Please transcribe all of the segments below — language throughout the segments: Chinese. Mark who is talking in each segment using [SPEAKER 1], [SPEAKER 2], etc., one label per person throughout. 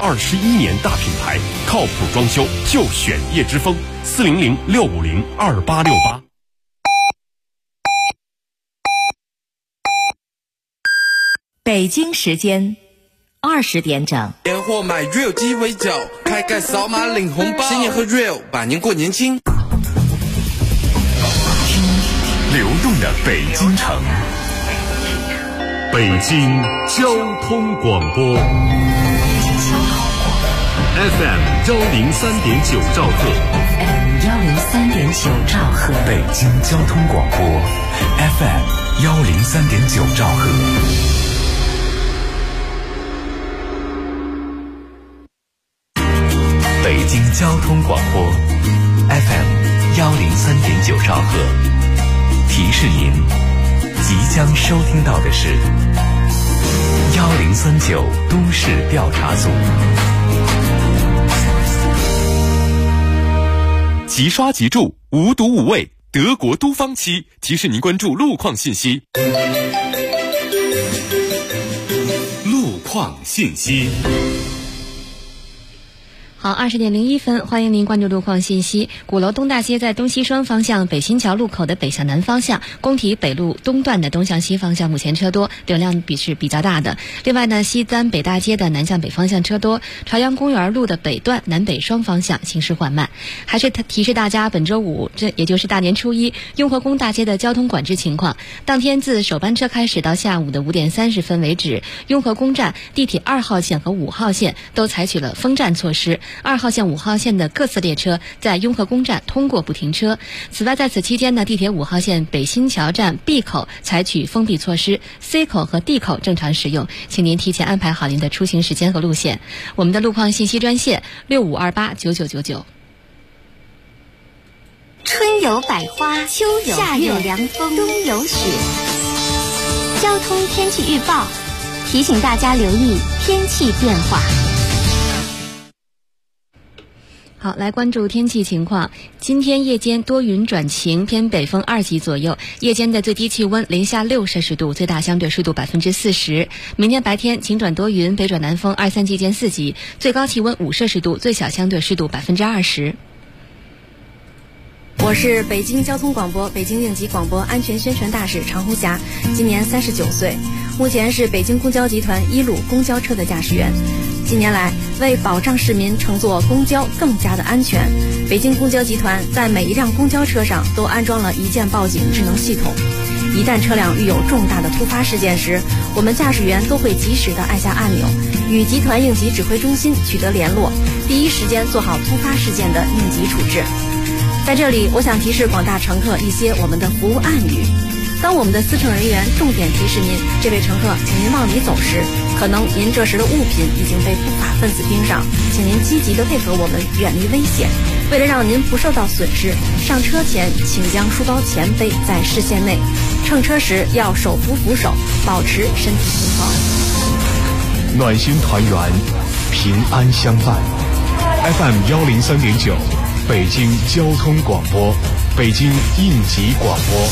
[SPEAKER 1] 21年大品牌，靠谱装修就选叶之峰，400-650-2868。
[SPEAKER 2] 北京时间20点整。
[SPEAKER 3] 年货买 Real 鸡尾酒，开盖扫码领红包，新年喝 Real， 百年过年轻。
[SPEAKER 1] 听流动的北京城，北京交通广播 FM 103.9兆赫
[SPEAKER 2] 103.9兆赫，
[SPEAKER 4] 北京交通广播 FM 103.9兆赫。北京交通广播 FM 103.9兆赫，提示您即将收听到的是1039都市调查组。
[SPEAKER 1] 即刷即住，无毒无味，德国都方漆提示您关注路况信息。路况信息。
[SPEAKER 5] 好，20点01分，欢迎您关注路况信息。鼓楼东大街在东西双方向北新桥路口的北向南方向，工体北路东段的东向西方向目前车多，流量是比较大的。另外呢，西单北大街的南向北方向车多，朝阳公园路的北段南北双方向行驶缓慢。还是提示大家，本周五，也就是大年初一，雍和宫大街的交通管制情况。当天自首班车开始到下午的5点30分为止，雍和宫站、地铁2号线和5号线都采取了封站措施。2号线、5号线的各次列车在雍和宫站通过不停车。此外，在此期间呢，地铁5号线北新桥站 B 口采取封闭措施， C 口和 D 口正常使用，请您提前安排好您的出行时间和路线。我们的路况信息专线65289999。
[SPEAKER 6] 春有百花，秋有夏有凉风，冬有雪。交通天气预报提醒大家留意天气变化。
[SPEAKER 5] 好，来关注天气情况。今天夜间多云转晴，偏北风2级左右，夜间的最低气温零下6摄氏度，最大相对湿度40%。明天白天晴转多云，北转南风2-3级见4级，最高气温5摄氏度，最小相对湿度20%。
[SPEAKER 7] 我是北京交通广播北京应急广播安全宣传大使常红霞，今年39岁，目前是北京公交集团1路公交车的驾驶员。近年来，为保障市民乘坐公交更加的安全，北京公交集团在每一辆公交车上都安装了一键报警智能系统。一旦车辆遇有重大的突发事件时，我们驾驶员都会及时的按下按钮，与集团应急指挥中心取得联络，第一时间做好突发事件的应急处置。在这里，我想提示广大乘客一些我们的服务暗语。当我们的司乘人员重点提示您，这位乘客，请您往里走时，可能您这时的物品已经被不法分子盯上，请您积极的配合我们，远离危险。为了让您不受到损失，上车前请将书包前背在视线内，乘车时要手扶扶手，保持身体平衡。
[SPEAKER 8] 暖心团圆，平安相伴。FM 103.9，北京交通广播，北京应急广播。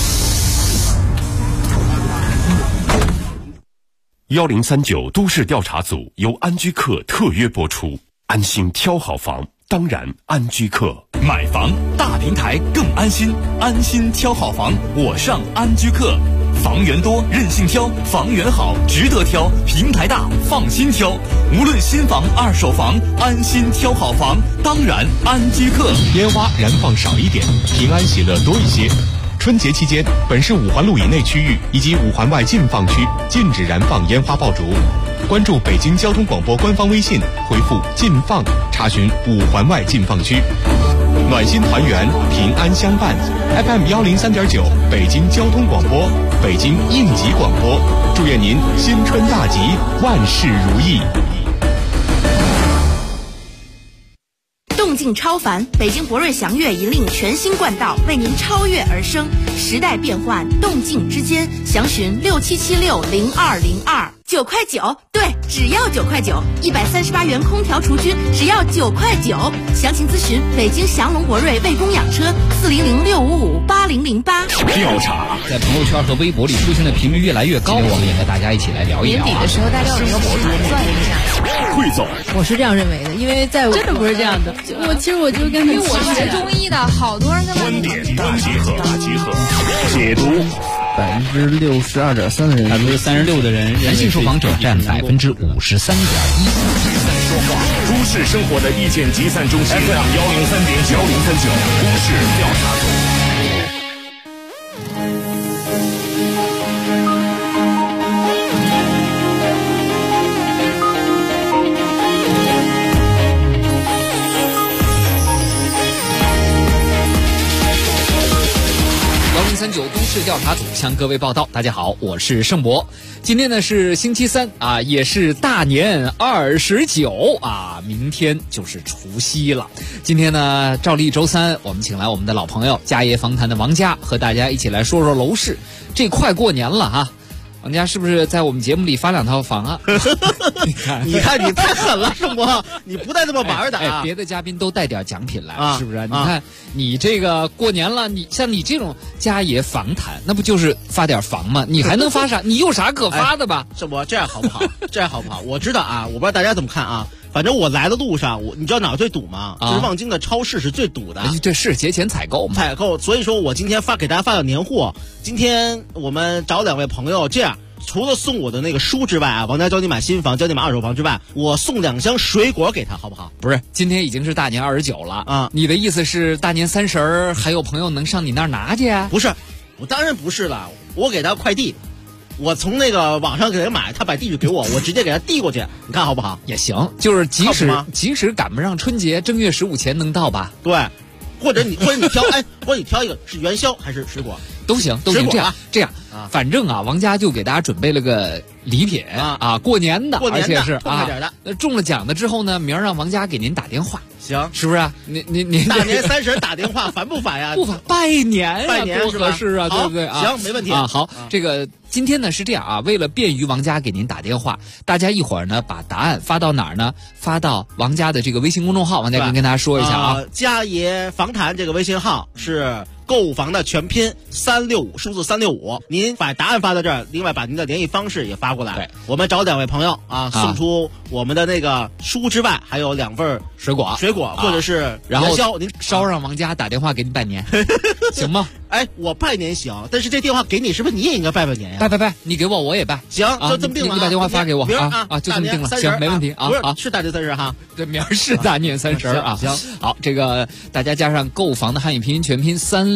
[SPEAKER 1] 1039都市调查组由安居客特约播出，安心挑好房，当然安居客。
[SPEAKER 4] 买房大平台更安心，安心挑好房，我上安居客。房源多，任性挑，房源好，值得挑，平台大，放心挑。无论新房、二手房，安心挑好房，当然安居客。
[SPEAKER 8] 烟花燃放少一点，平安喜乐多一些。春节期间，本市5环路以内区域以及5环外禁放区禁止燃放烟花爆竹。关注北京交通广播官方微信，回复“禁放”查询5环外禁放区。暖心团圆，平安相伴。FM 103.9，北京交通广播，北京应急广播。祝愿您新春大吉，万事如意。
[SPEAKER 9] 动静超凡，北京博瑞祥越引领全新冠道，为您超越而生。时代变幻，动静之间，详询67760202，9块9，对，只要9块9，138元空调除菌，只要9块9。详情咨询北京祥龙博瑞卫工养车，400-655-8008。
[SPEAKER 10] 调查在朋友圈和微博里出现的频率越来越高，我们也和大家一起来聊一聊。
[SPEAKER 5] 年底的时候，大家有没有算一下？
[SPEAKER 1] 馈赠。
[SPEAKER 11] 我是这样认为的，因为在我
[SPEAKER 5] 真的不是这样的。
[SPEAKER 11] 其实我就跟他，
[SPEAKER 5] 因为我是学中医的，好多人跟他
[SPEAKER 1] 观点大集合，解读。
[SPEAKER 10] 62.3%的人，36%的人，男性受访者占53.1%。
[SPEAKER 1] 说话，都市生活的意见集散中心 FM 103.9，都市调查组。
[SPEAKER 10] 1039都市调查组向各位报道，大家好，我是盛博。今天呢是星期三啊，也是大年29啊，明天就是除夕了。今天呢，照例周三，我们请来我们的老朋友家业房谈的王佳，和大家一起来说说楼市。这快过年了哈。王佳是不是在我们节目里发2套房啊？
[SPEAKER 12] 你看你太狠了，盛博，你不带这么玩的啊！
[SPEAKER 10] 别的嘉宾都带点奖品来，是不是？你看你这个过年了，你像你这种家业房谈，那不就是发点房吗？你还能发啥？你有啥可发的吧？
[SPEAKER 12] 盛博，这样好不好？这样好不好？我知道啊，我不知道大家怎么看啊。反正我来的路上，你知道哪儿最堵吗？就是望京的超市是最堵的。
[SPEAKER 10] 这是节前采购嘛？
[SPEAKER 12] 采购，所以说我今天给大家发点年货。今天我们找2位朋友，这样除了送我的那个书之外啊，王家教你买新房，教你买二手房之外，我送2箱水果给他，好不好？
[SPEAKER 10] 不是，今天已经是大年29了啊！你的意思是大年30还有朋友能上你那儿拿去啊？
[SPEAKER 12] 不是，我当然不是了，我给他快递。我从那个网上给他买，他把地址给我，我直接给他递过去，你看好不好？
[SPEAKER 10] 也行，就是即使赶不上春节，正月15前能到吧？
[SPEAKER 12] 对，或者你挑，或者你挑一个是元宵还是水果
[SPEAKER 10] 都行。这样，反正啊，王家就给大家准备了个礼品啊，过年的，而且是
[SPEAKER 12] 啊，
[SPEAKER 10] 那中了奖的之后呢，明儿让王家给您打电话。
[SPEAKER 12] 行，
[SPEAKER 10] 是不是啊？你
[SPEAKER 12] 大年30打电话烦不烦呀？
[SPEAKER 10] 不烦，拜年
[SPEAKER 12] 多
[SPEAKER 10] 合适啊，对不对啊？
[SPEAKER 12] 行，没问题
[SPEAKER 10] 啊。好，这个今天呢是这样啊，为了便于王家给您打电话，大家一会儿呢把答案发到哪儿呢？发到王家的这个微信公众号，王家跟大家说一下啊。
[SPEAKER 12] 家业房谈这个微信号是购物房的全拼365，数字365。您把答案发到这儿，另外把您的联系方式也发过来。对，我们找2位朋友啊，送出我们的那个书之外，还有2份
[SPEAKER 10] 水果，
[SPEAKER 12] 或者是元宵，您
[SPEAKER 10] 稍让王家打电话给你拜年，行吗？
[SPEAKER 12] 我拜年行，但是这电话给你，是不是你也应该拜年呀？
[SPEAKER 10] 拜，你给我也拜。
[SPEAKER 12] 行，就这么定了。
[SPEAKER 10] 你把电话发给我
[SPEAKER 12] 啊，
[SPEAKER 10] 就这么定了。行，没问题啊。
[SPEAKER 12] 是大年30哈，
[SPEAKER 10] 对，明儿是大年30啊。
[SPEAKER 12] 行，
[SPEAKER 10] 好，这个大家加上购房的汉语拼音全拼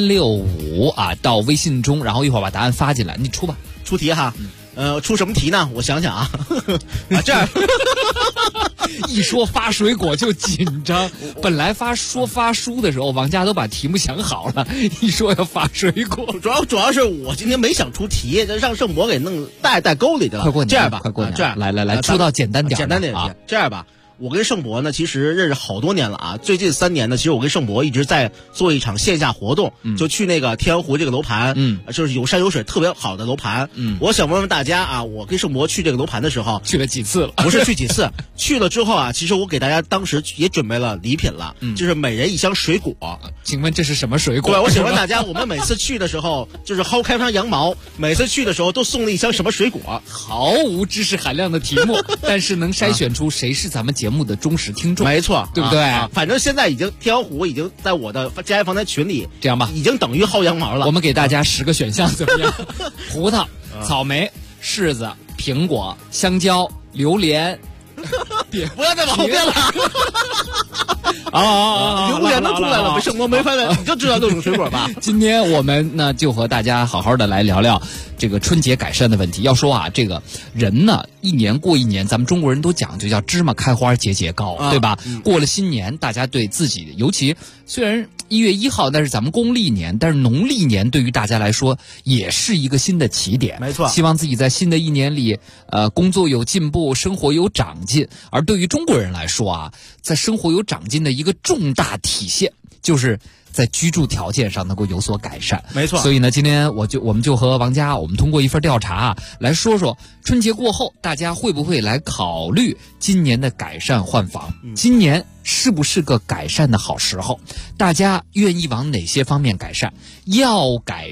[SPEAKER 10] 365啊，到微信中，然后一会儿把答案发进来，你出吧，
[SPEAKER 12] 出题哈。出什么题呢？我想想啊，这样
[SPEAKER 10] 一说发水果就紧张。本来发书的时候，王家都把题目想好了，一说要发水果，
[SPEAKER 12] 主要是我今天没想出题，让盛博给弄带沟里去了。
[SPEAKER 10] 快过年，
[SPEAKER 12] 这样吧，
[SPEAKER 10] 快过年，
[SPEAKER 12] 这样
[SPEAKER 10] 来，出到简单点
[SPEAKER 12] 啊。这样吧。我跟盛博呢，其实认识好多年了啊。最近3年呢，其实我跟盛博一直在做一场线下活动，就去那个天鹅湖这个楼盘，就是有山有水特别好的楼盘。我想问问大家啊，我跟盛博去这个楼盘的时候，
[SPEAKER 10] 去了几次了？
[SPEAKER 12] 不是去几次，去了之后啊，其实我给大家当时也准备了礼品了，就是每人1箱水果。
[SPEAKER 10] 请问这是什么水果？
[SPEAKER 12] 对，我想问大家，我们每次去的时候，就是薅开发羊毛，每次去的时候都送了1箱什么水果？
[SPEAKER 10] 毫无知识含量的题目，但是能筛选出谁是咱们节目的忠实听众，
[SPEAKER 12] 没错，
[SPEAKER 10] 对不对？
[SPEAKER 12] 反正现在已经天鹅湖已经在我的家业房谈群里，
[SPEAKER 10] 这样吧，
[SPEAKER 12] 已经等于薅羊毛了。
[SPEAKER 10] 我们给大家10个选项，怎么样？葡萄、草莓、柿子、苹果、香蕉、榴莲。
[SPEAKER 12] 不要再往后变了。榴莲都出来了，盛博没发现，你就知道这种水果吧。
[SPEAKER 10] 今天我们呢就和大家好好的来聊聊这个春节改善的问题。要说啊，这个人呢一年过一年，咱们中国人都讲究叫芝麻开花节节高，对吧？过了新年，大家对自己，尤其虽然1月1号，但是咱们公历年，但是农历年对于大家来说也是一个新的起点。
[SPEAKER 12] 没错，
[SPEAKER 10] 希望自己在新的一年里，工作有进步，生活有长进。而对于中国人来说啊，在生活有长进的一个重大体现，就是在居住条件上能够有所改善。
[SPEAKER 12] 没错，
[SPEAKER 10] 所以呢，今天我们就和王佳，我们通过一份调查来说说春节过后大家会不会来考虑今年的改善换房。今年是不是个改善的好时候？大家愿意往哪些方面改善？要改善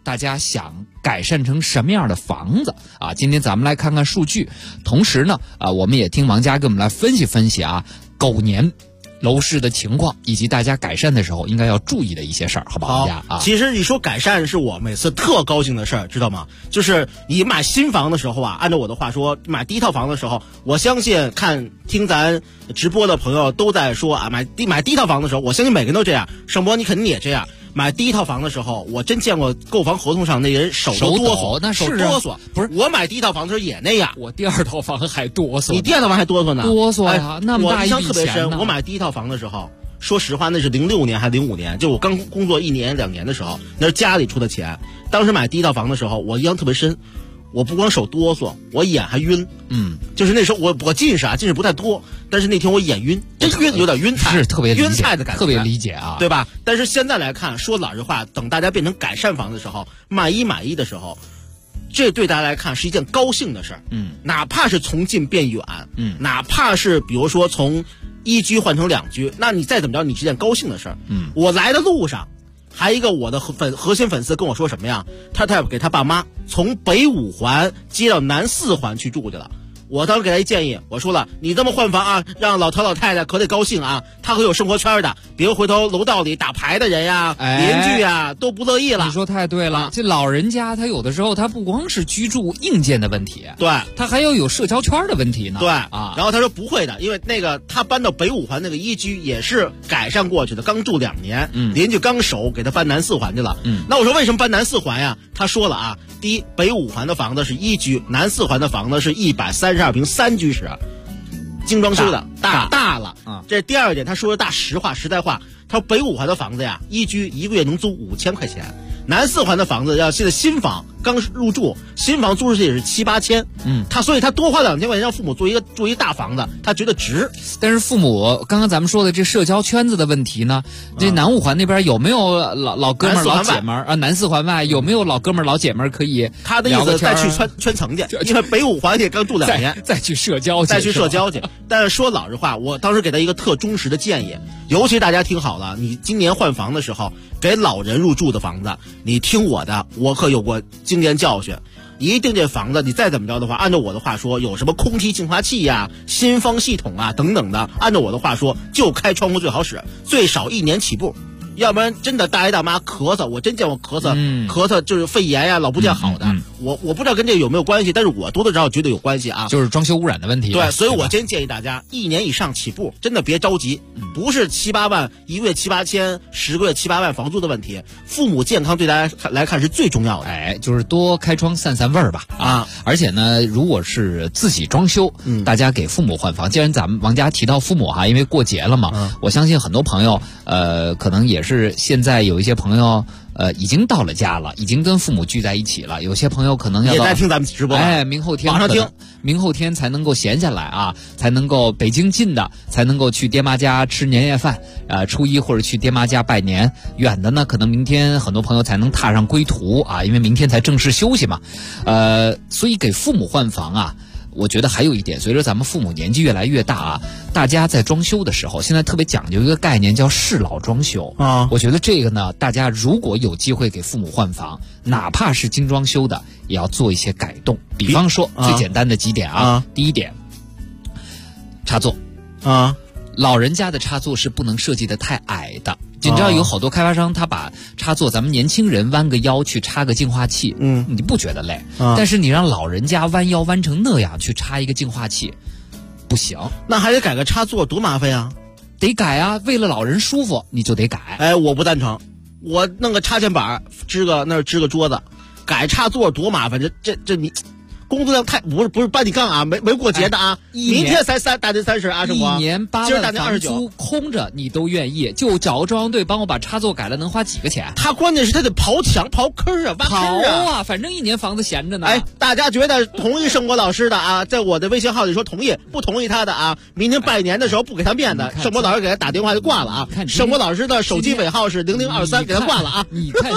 [SPEAKER 10] 大家想改善成什么样的房子啊？今天咱们来看看数据，同时呢，我们也听王佳给我们来分析分析啊，狗年楼市的情况，以及大家改善的时候应该要注意的一些事儿，好不好？
[SPEAKER 12] 好，其实你说改善是我每次特高兴的事儿，知道吗？就是你买新房的时候啊，按照我的话说，买第一套房的时候，我相信听咱直播的朋友都在说啊，买第一套房的时候，我相信每个人都这样。盛博，你肯定也这样。买第一套房的时候，我真见过购房合同上那人手都哆嗦，
[SPEAKER 10] 那
[SPEAKER 12] 手哆嗦。不是，我买第一套房的时候也那样。
[SPEAKER 10] 我第二套房还哆嗦。
[SPEAKER 12] 你第二套房还哆嗦呢？
[SPEAKER 10] 哆嗦呀，那么大一笔钱呢。
[SPEAKER 12] 我印象特别深，我买第一套房的时候，说实话，那是06年还是05年，就我刚工作1年2年的时候，那是家里出的钱。当时买第一套房的时候，我印象特别深。我不光手哆嗦，我眼还晕。就是那时候我近视近视不太多，但是那天我眼晕，真晕，有点晕菜，
[SPEAKER 10] 是特别
[SPEAKER 12] 晕菜的感觉，
[SPEAKER 10] 特别理解啊，
[SPEAKER 12] 对吧？但是现在来看，说老实话，等大家变成改善房的时候，满意的时候，这对大家来看是一件高兴的事儿。哪怕是从近变远，哪怕是比如说从1居换成2居，那你再怎么着，你是件高兴的事儿。我来的路上。还一个我的核心粉丝跟我说什么呀？他给他爸妈从北5环接到南4环去住去了。我当时给他一建议，我说了，你这么换房啊，让老头老太太可得高兴啊，他可有生活圈的，别回头楼道里打牌的人呀、邻居呀都不乐意了。
[SPEAKER 10] 你说太对了，这老人家他有的时候他不光是居住硬件的问题，
[SPEAKER 12] 对，
[SPEAKER 10] 他还有社交圈的问题呢。
[SPEAKER 12] 对
[SPEAKER 10] 啊，
[SPEAKER 12] 然后他说不会的，因为那个他搬到北5环那个1居也是改善过去的，刚住2年，邻居刚熟给他搬南4环去了。那我说为什么搬南4环呀？他说了啊，第一，北5环的房子是1居，南4环的房子是132平3居室，精装修的大了。这是第二点，他说的大实在话。他说北5环的房子呀，1居1个月能租5000块钱，南4环的房子要现在新房刚入住，新房租出去也是7、8千。所以他多花2000块钱让父母住一大房子，他觉得值。
[SPEAKER 10] 但是父母刚刚咱们说的这社交圈子的问题呢，这南5环那边有没有老哥们儿老姐们儿啊？南4环外有没有老哥们儿老姐们儿可以？
[SPEAKER 12] 他的意思再去圈层去，因为北5环也刚住2年，
[SPEAKER 10] 再去社交去。
[SPEAKER 12] 但是说老实话，我当时给他一个特忠实的建议，尤其大家听好了，你今年换房的时候，给老人入住的房子，你听我的，我可有过经验教训。一定这房子你再怎么着的话，按照我的话说，有什么空气净化器呀、新风系统啊等等的，按照我的话说，就开窗户最好使，最少1年起步。要不然真的大爷大妈咳嗽，我真见过咳嗽就是肺炎呀，老不见好的。我不知道跟这个有没有关系，但是我多多少少觉得有关系啊，
[SPEAKER 10] 就是装修污染的问题。
[SPEAKER 12] 对，所以我真建议大家1年以上起步，真的别着急，不是7、8万1个月7、8千，10个月7、8万房租的问题，父母健康对大家来看是最重要的。
[SPEAKER 10] 就是多开窗散味儿吧啊！而且呢，如果是自己装修，大家给父母换房，既然咱们王家提到父母哈，因为过节了嘛，我相信很多朋友可能也是现在有一些朋友已经到了家了，已经跟父母聚在一起了。有些朋友可能要
[SPEAKER 12] 也在听咱们直播，
[SPEAKER 10] 明后天
[SPEAKER 12] 网上听，
[SPEAKER 10] 明后天才能够闲下来啊，才能够北京近的才能够去爹妈家吃年夜饭，初一或者去爹妈家拜年。远的呢，可能明天很多朋友才能踏上归途啊，因为明天才正式休息嘛。所以给父母换房啊。我觉得还有一点，随着咱们父母年纪越来越大啊，大家在装修的时候，现在特别讲究一个概念叫适老装修啊。我觉得这个呢，大家如果有机会给父母换房，哪怕是精装修的，也要做一些改动。比方说最简单的几点啊，第一点，插座啊，老人家的插座是不能设计的太矮的。你知道有好多开发商他把插座，咱们年轻人弯个腰去插个净化器，你不觉得累，但是你让老人家弯腰弯成那样去插一个净化器，不行。
[SPEAKER 12] 那还得改个插座，多麻烦呀！
[SPEAKER 10] 得改啊，为了老人舒服，你就得改。
[SPEAKER 12] 我不赞成，我弄个插线板支个桌子，改插座多麻烦，这你。工作量太不是搬你杠啊，没过节的啊，明天才大年30啊，是不？
[SPEAKER 10] 1年8万
[SPEAKER 12] 房
[SPEAKER 10] 租空着你都愿意，就找个装修队帮我把插座改了，能花几个钱？
[SPEAKER 12] 他关键是他得刨墙刨坑啊，挖坑
[SPEAKER 10] 啊，反正1年房子闲着呢。
[SPEAKER 12] 大家觉得同意盛博老师的啊，在我的微信号里说同意，不同意他的啊，明天拜年的时候不给他面子，盛博老师给他打电话就挂了啊。盛博老师的手机尾号是0023，给他挂了啊。
[SPEAKER 10] 你看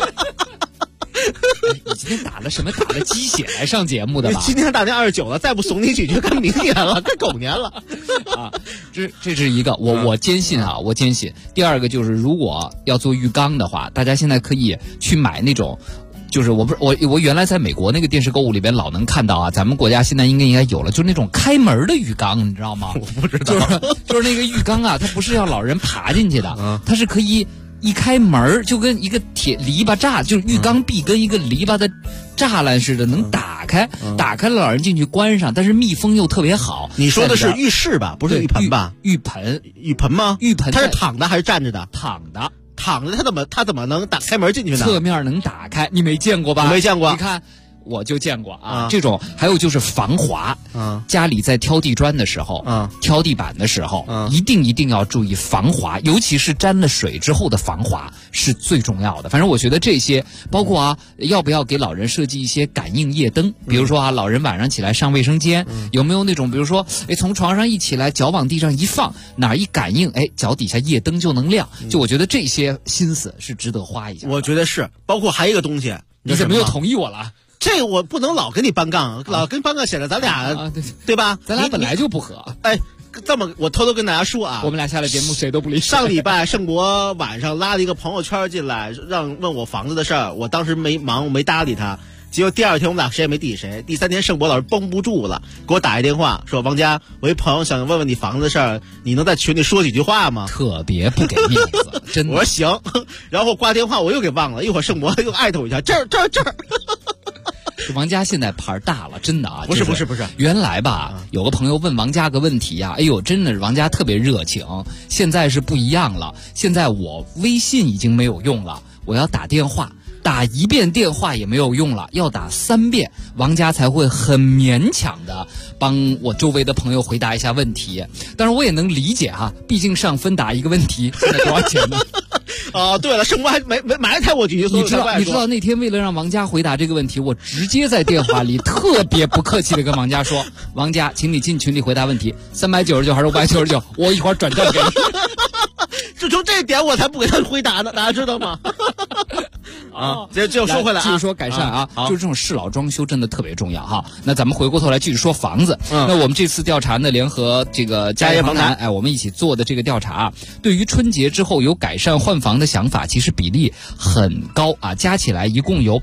[SPEAKER 10] 你今天打了什么？打了鸡血来上节目的吧？
[SPEAKER 12] 今天大年29了，再不怂你几句，看明年了，该狗年了
[SPEAKER 10] 啊！这是一个，我坚信啊，我坚信。第二个就是，如果要做浴缸的话，大家现在可以去买那种就是我原来在美国那个电视购物里边老能看到啊，咱们国家现在应该有了，就是那种开门的浴缸，你知道吗？
[SPEAKER 12] 我不知道，
[SPEAKER 10] 就是那个浴缸啊，它不是要老人爬进去的，它是可以一开门就跟一个铁篱笆栅，就是浴缸壁跟一个篱笆的栅栏似的，能打开，打开了老人进去关上，但是密封又特别好。
[SPEAKER 12] 你说的是浴室吧？不是浴盆吧？
[SPEAKER 10] 浴盆吗？浴盆
[SPEAKER 12] 它是躺的还是站着的？
[SPEAKER 10] 躺的，
[SPEAKER 12] 他怎么能打开门进去呢？
[SPEAKER 10] 侧面能打开，你没见过吧？
[SPEAKER 12] 我没见过。
[SPEAKER 10] 你看。我就见过啊，这种还有就是防滑，家里在挑地砖的时候，挑地板的时候，一定要注意防滑，尤其是沾了水之后的防滑是最重要的。反正我觉得这些，包括啊，要不要给老人设计一些感应夜灯？比如说啊，老人晚上起来上卫生间，有没有那种，比如说，从床上一起来，脚往地上一放，哪一感应，脚底下夜灯就能亮。就我觉得这些心思是值得花一下。
[SPEAKER 12] 我觉得是，包括还有一个东西，
[SPEAKER 10] 你怎么又同意我了？
[SPEAKER 12] 这个我不能老跟你搬杠，老跟搬杠显得咱俩对吧？
[SPEAKER 10] 咱俩本来就不合。
[SPEAKER 12] 这么我偷偷跟大家说啊，
[SPEAKER 10] 我们俩下了节目谁都不理。
[SPEAKER 12] 上礼拜盛博晚上拉了一个朋友圈进来，问我房子的事儿，我当时没忙，我没搭理他。结果第二天我们俩谁也没理谁。第三天盛博老师绷不住了，给我打一电话说：“王佳，我一朋友想问问你房子的事儿，你能在群里说几句话吗？”
[SPEAKER 10] 特别不给面子，真的。
[SPEAKER 12] 我说行，然后挂电话我又给忘了，一会儿盛博又艾特我一下，这儿。
[SPEAKER 10] 王佳现在牌大了，真的啊！
[SPEAKER 12] 不是，
[SPEAKER 10] 原来吧，有个朋友问王佳个问题呀，真的是王佳特别热情。现在是不一样了，现在我微信已经没有用了，我要打电话，打1遍电话也没有用了，要打3遍，王佳才会很勉强的帮我周围的朋友回答一下问题。当然我也能理解哈，毕竟上分答一个问题现在多少钱呢？
[SPEAKER 12] 对了，盛博还没埋汰我几句。
[SPEAKER 10] 你知道那天为了让王佳回答这个问题，我直接在电话里特别不客气的跟王佳说：“王佳，请你进群里回答问题，399还是599？我一会儿转账给你。”
[SPEAKER 12] 就从这点我才不给他回答呢，大家知道吗？这就说回来，
[SPEAKER 10] 继续说改善啊，就是这种适老装修真的特别重要哈。那咱们回过头来继续说房子。那我们这次调查呢，联合这个家业房谈，我们一起做的这个调查，对于春节之后有改善换房的想法，其实比例很高啊，加起来一共有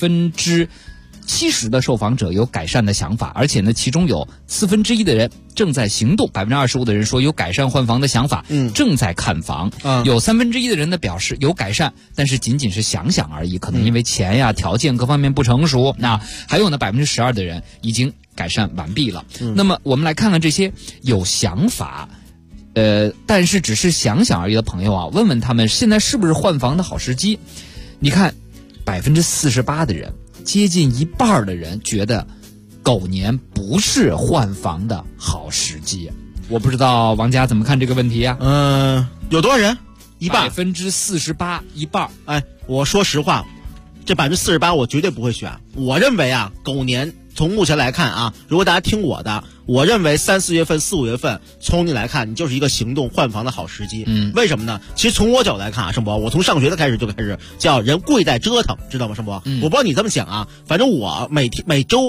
[SPEAKER 10] 70%的受访者有改善的想法，而且呢，其中有1/4的人正在行动，25%的人说有改善换房的想法，正在看房，有1/3的人呢表示有改善，但是仅仅是想想而已，可能因为钱呀、条件各方面不成熟。那还有呢，12%的人已经改善完毕了。那么我们来看看这些有想法但是只是想想而已的朋友啊，问问他们现在是不是换房的好时机？你看，48%的人，接近一半的人觉得狗年不是换房的好时机。我不知道王佳怎么看这个问题呀？
[SPEAKER 12] 有多少人？一半
[SPEAKER 10] ，48%，一半。
[SPEAKER 12] 我说实话，这48%我绝对不会选。我认为啊，狗年从目前来看啊，如果大家听我的，我认为3、4月份、4、5月份，从你来看，你就是一个行动换房的好时机。为什么呢？其实从我角度来看啊，盛博，我从上学的开始就开始叫人贵在折腾，知道吗？盛博，我不知道你这么想啊，反正我每周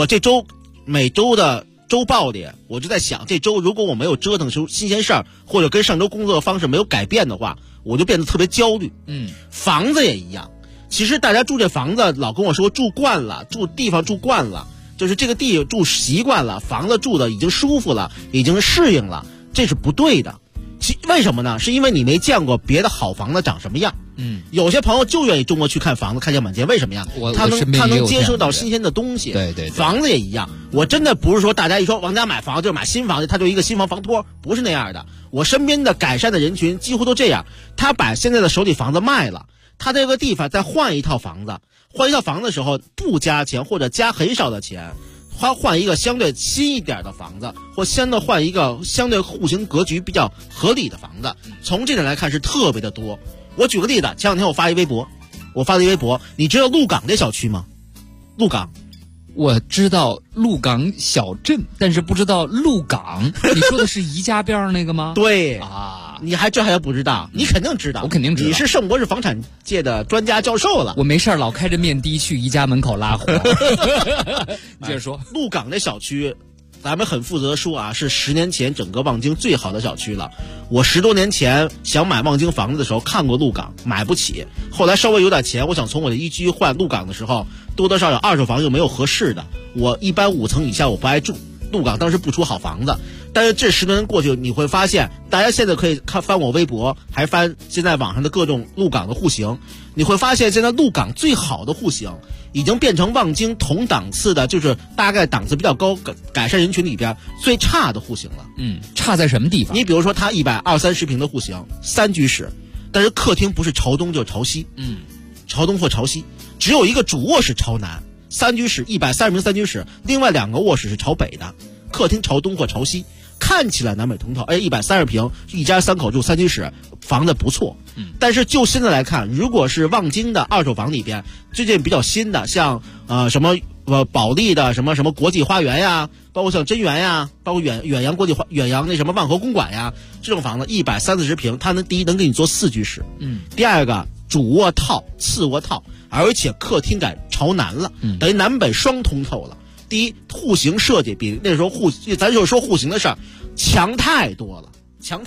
[SPEAKER 12] 的周报里，我就在想，这周如果我没有折腾出新鲜事儿，或者跟上周工作的方式没有改变的话，我就变得特别焦虑。房子也一样，其实大家住这房子老跟我说住惯了，住地方住惯了。就是这个地住习惯了，房子住的已经舒服了，已经适应了，这是不对的。为什么呢？是因为你没见过别的好房子长什么样。有些朋友就愿意周末去看房子，看见满街，为什么呀？他能接收到新鲜的东西。
[SPEAKER 10] 对，
[SPEAKER 12] 房子也一样。我真的不是说大家一说王家买房就是买新房子，他就一个新房房托，不是那样的。我身边的改善的人群几乎都这样，他把现在的手里房子卖了，他在这个地方再换一套房子。换一套房子的时候不加钱或者加很少的钱，换一个相对新一点的房子，或换一个相对户型格局比较合理的房子。从这点来看是特别的多。我举个例子，前两天我发了一微博，你知道鹿港这小区吗？鹿港，
[SPEAKER 10] 我知道鹿港小镇，但是不知道鹿港。你说的是宜家边上那个吗？
[SPEAKER 12] 对啊，你还不知道？你肯定知道，
[SPEAKER 10] 我肯定知道。
[SPEAKER 12] 你是盛博士房产界的专家教授了。
[SPEAKER 10] 我没事老开着面的去宜家门口拉货。你接着说，
[SPEAKER 12] 鹿港这小区咱们很负责说啊，是10年前整个望京最好的小区了。我10多年前想买望京房子的时候看过鹿港，买不起。后来稍微有点钱，我想从我的一居换鹿港的时候，多多少少二手房又没有合适的。我一般5层以下我不爱住，鹿港当时不出好房子。但是这10多年过去，你会发现，大家现在可以翻我微博，还翻现在网上的各种鹿港的户型，你会发现现在鹿港最好的户型已经变成望京同档次的，就是大概档次比较高改善人群里边最差的户型了。
[SPEAKER 10] 差在什么地方？
[SPEAKER 12] 你比如说它120-130平的户型，3居室，但是客厅不是朝东就是朝西，朝东或朝西，只有一个主卧室朝南，3居室130平3居室，另外2个卧室是朝北的，客厅朝东或朝西。看起来南北通透，130平，一家3口住3居室，房子不错。但是就现在来看，如果是望京的二手房里边，最近比较新的，像什么保利的什么国际花园呀，包括像真园呀，包括远洋远洋那什么万和公馆呀，这种房子130-140平，它第一能给你做4居室，第二个主卧套、次卧套，而且客厅改朝南了，等于南北双通透了。第一，户型设计比那时候咱就说户型的事儿，强太多了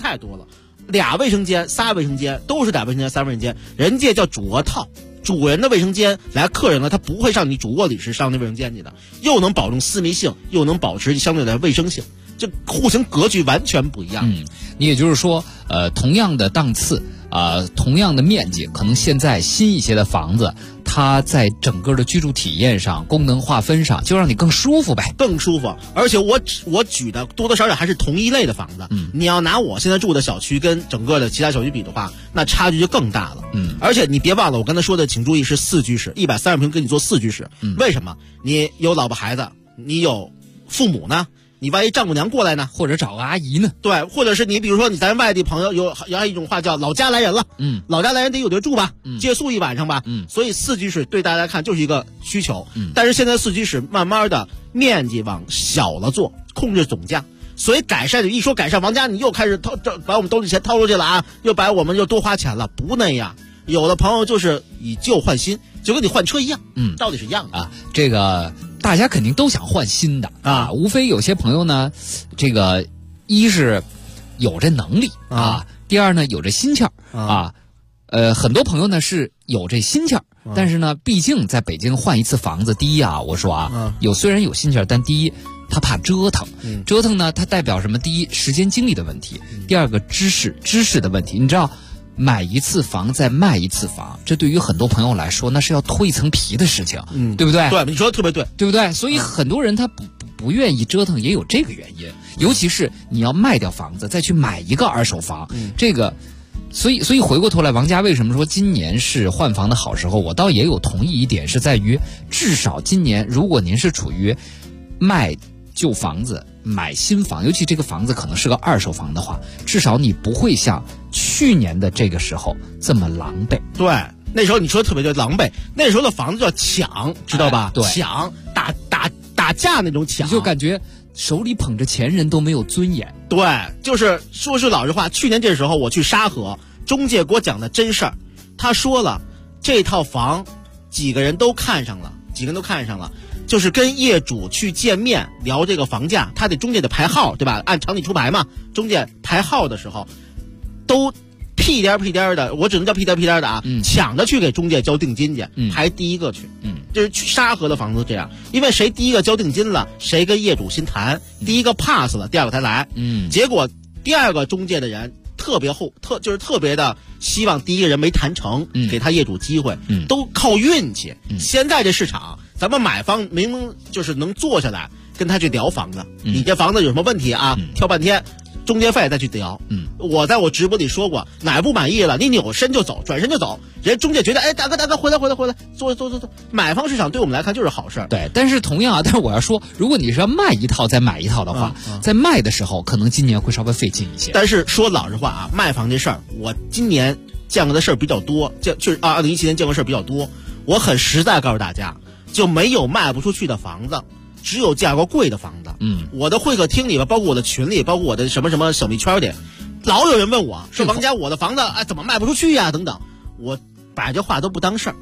[SPEAKER 12] ，2卫生间、3卫生间都是2卫生间、3卫生间，人家叫主卧套，主人的卫生间来客人了，他不会上你主卧里是上那卫生间去的，又能保证私密性，又能保持相对的卫生性，这户型格局完全不一样。
[SPEAKER 10] 你也就是说，同样的档次同样的面积，可能现在新一些的房子，它在整个的居住体验上、功能划分上，就让你更舒服呗，
[SPEAKER 12] 更舒服。而且我举的多多少少还是同一类的房子，你要拿我现在住的小区跟整个的其他小区比的话，那差距就更大了。而且你别忘了，我刚才说的，请注意是4居室，130平给你做4居室。为什么？你有老婆孩子，你有父母呢？你万一丈母娘过来呢，
[SPEAKER 10] 或者找个阿姨呢？
[SPEAKER 12] 对，或者是你比如说咱外地朋友有一种话叫老家来人了，老家来人得有地儿住吧，借宿一晚上吧，所以4居室对大家来看就是一个需求，但是现在4居室慢慢的面积往小了做，控制总价，所以改善一说改善房价，你又开始把我们兜里钱掏出去了啊，又把我们又多花钱了，不那样，有的朋友就是以旧换新，就跟你换车一样，道理是一样的
[SPEAKER 10] 啊，这个。大家肯定都想换新的啊，无非有些朋友呢，这个一是有这能力啊，第二呢有这心气儿啊，很多朋友呢是有这心气儿，但是呢，毕竟在北京换一次房子，第一啊，我说啊，虽然有心气儿，但第一他怕折腾，折腾呢，它代表什么？第一，时间精力的问题；第二个，知识的问题。你知道，买一次房再卖一次房，这对于很多朋友来说，那是要脱一层皮的事情，对不对？
[SPEAKER 12] 对，你说的特别对，
[SPEAKER 10] 对不对？所以很多人他不愿意折腾，也有这个原因。尤其是你要卖掉房子，再去买一个二手房，这个，所以回过头来，王家为什么说今年是换房的好时候？我倒也有同意一点，是在于至少今年，如果您是处于卖旧房子买新房，尤其这个房子可能是个二手房的话，至少你不会像去年的这个时候这么狼狈。
[SPEAKER 12] 对，那时候你说的特别对，狼狈。那时候的房子叫抢，知道吧？
[SPEAKER 10] 对，
[SPEAKER 12] 抢打架那种抢，
[SPEAKER 10] 你就感觉手里捧着钱人都没有尊严。
[SPEAKER 12] 对，就是说句老实话，去年这时候我去沙河，中介给我讲的真事儿，他说了，这套房几个人都看上了，就是跟业主去见面聊这个房价，他得中介得排号，对吧？按常理出牌嘛，中介排号的时候都屁颠的，我只能叫屁颠的啊，抢着去给中介交定金去，排第一个去，就是去沙河的房子这样，因为谁第一个交定金了，谁跟业主先谈，第一个 pass 了，第二个才来，结果第二个中介的人特别的希望第一个人没谈成，给他业主机会，都靠运气。现在这市场，咱们买方明明就是能坐下来跟他去聊房子，你这房子有什么问题啊？挑半天，中介费再去聊。我在我直播里说过，哪不满意了，你扭身就走，转身就走，人家中介觉得，哎，大哥，回来，坐。买方市场对我们来看就是好事。
[SPEAKER 10] 对，但是同样啊，但是我要说，如果你是要卖一套再买一套的话，在卖的时候可能今年会稍微费劲一些。
[SPEAKER 12] 但是说老实话啊，卖房这事儿，我今年见过的事儿比较多，就是2017年见过事儿比较多。我很实在告诉大家，就没有卖不出去的房子，只有价格贵的房子。我的会客厅里边，包括我的群里，包括我的什么小蜜圈里，老有人问我说：“王家，我的房子怎么卖不出去呀？”等等，我把这话都不当事儿。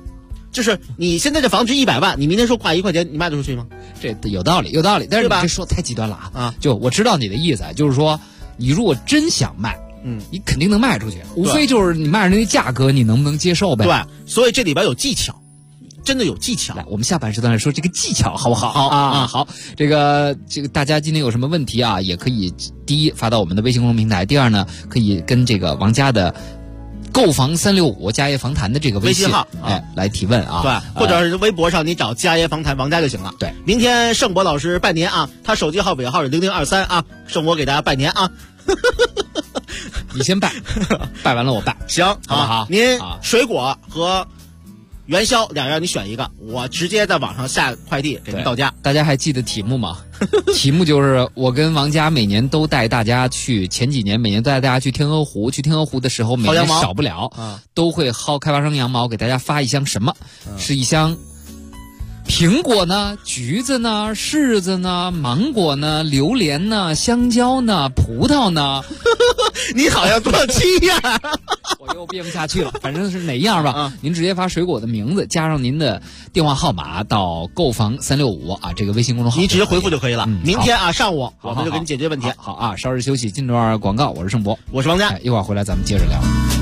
[SPEAKER 12] 就是你现在这房子值100万，你明天说挂1块钱，你卖得出去吗？
[SPEAKER 10] 这有道理，但是你这说太极端了啊！就我知道你的意思，就是说你如果真想卖，你肯定能卖出去，无非就是你卖人家价格你能不能接受呗？
[SPEAKER 12] 对，所以这里边有技巧。真的有技巧。
[SPEAKER 10] 来，我们下半时段来说这个技巧好不好？
[SPEAKER 12] 好
[SPEAKER 10] 好，这个大家今天有什么问题啊，也可以第一发到我们的微信公众平台，第二呢，可以跟这个王家的购房365家业房谈的这个微信
[SPEAKER 12] 号
[SPEAKER 10] 来提问啊，
[SPEAKER 12] 对，或者是微博上你找家业房谈王家就行了。
[SPEAKER 10] 对，
[SPEAKER 12] 明天盛博老师拜年啊，他手机号尾号是0023啊，盛博给大家拜年啊。
[SPEAKER 10] 你先拜，拜完了我拜，
[SPEAKER 12] 行，
[SPEAKER 10] 好不好？
[SPEAKER 12] 您水果和元宵两样你选一个，我直接在网上下快递给您到家。
[SPEAKER 10] 大家还记得题目吗？题目就是我跟王家每年都带大家去，前几年每年都带大家去天鹅湖，去天鹅湖的时候每年少不了都会薅开发商羊毛，给大家发一箱什么？是一箱苹果呢，橘子呢，柿子呢，芒果呢，榴莲呢，香蕉呢，葡萄呢。
[SPEAKER 12] 你好像过期呀！
[SPEAKER 10] 我又编不下去了，反正是哪样吧。您直接发水果的名字加上您的电话号码到购房365啊，这个微信公众号，
[SPEAKER 12] 你直接回复就可以了。明天啊上午我们就给你解决问题。
[SPEAKER 10] 好啊，稍事休息，进段广告。我是盛博，
[SPEAKER 12] 我是王家，
[SPEAKER 10] 一会儿回来咱们接着聊。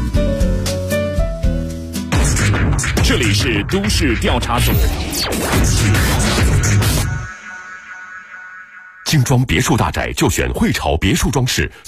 [SPEAKER 1] 这里是都市调查组。精装别墅大宅就选汇潮别墅装饰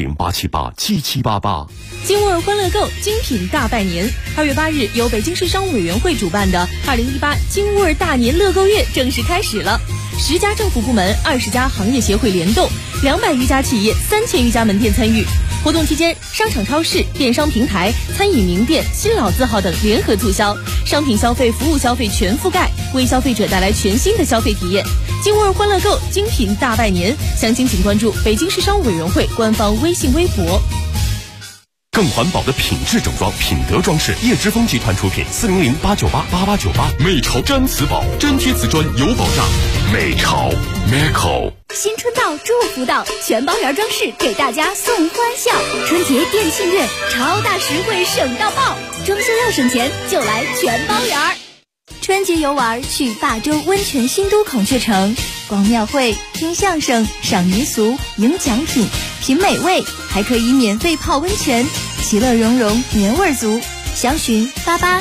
[SPEAKER 1] ，400-878-7788。
[SPEAKER 13] 金沃尔欢乐购精品大拜年，2月8日由北京市商务委员会主办的2018金沃尔大年乐购月正式开始了。10家政府部门、20家行业协会联动，200余家企业、3000余家门店参与。活动期间，商场、超市、电商平台、餐饮名店、新老字号等联合促销，商品消费、服务消费全覆盖，为消费者带来全新的消费体验。金沃尔欢乐购精品大拜年，详情请关注北京市商务委员会官方微信微博。
[SPEAKER 1] 更环保的品质整装，品德装饰，叶之峰集团出品，400-898-8898。美潮毡瓷宝，粘贴瓷砖有保障。美潮 Meco。
[SPEAKER 6] 新春到，祝福到，全包园装饰给大家送欢笑。春节店庆月，超大实惠省到爆，装修要省钱就来全包园。春节游玩去霸州温泉新都孔雀城，逛庙会，听相声，赏民俗，赢奖品，品美味，还可以免费泡温泉，其乐融融，年味足。详询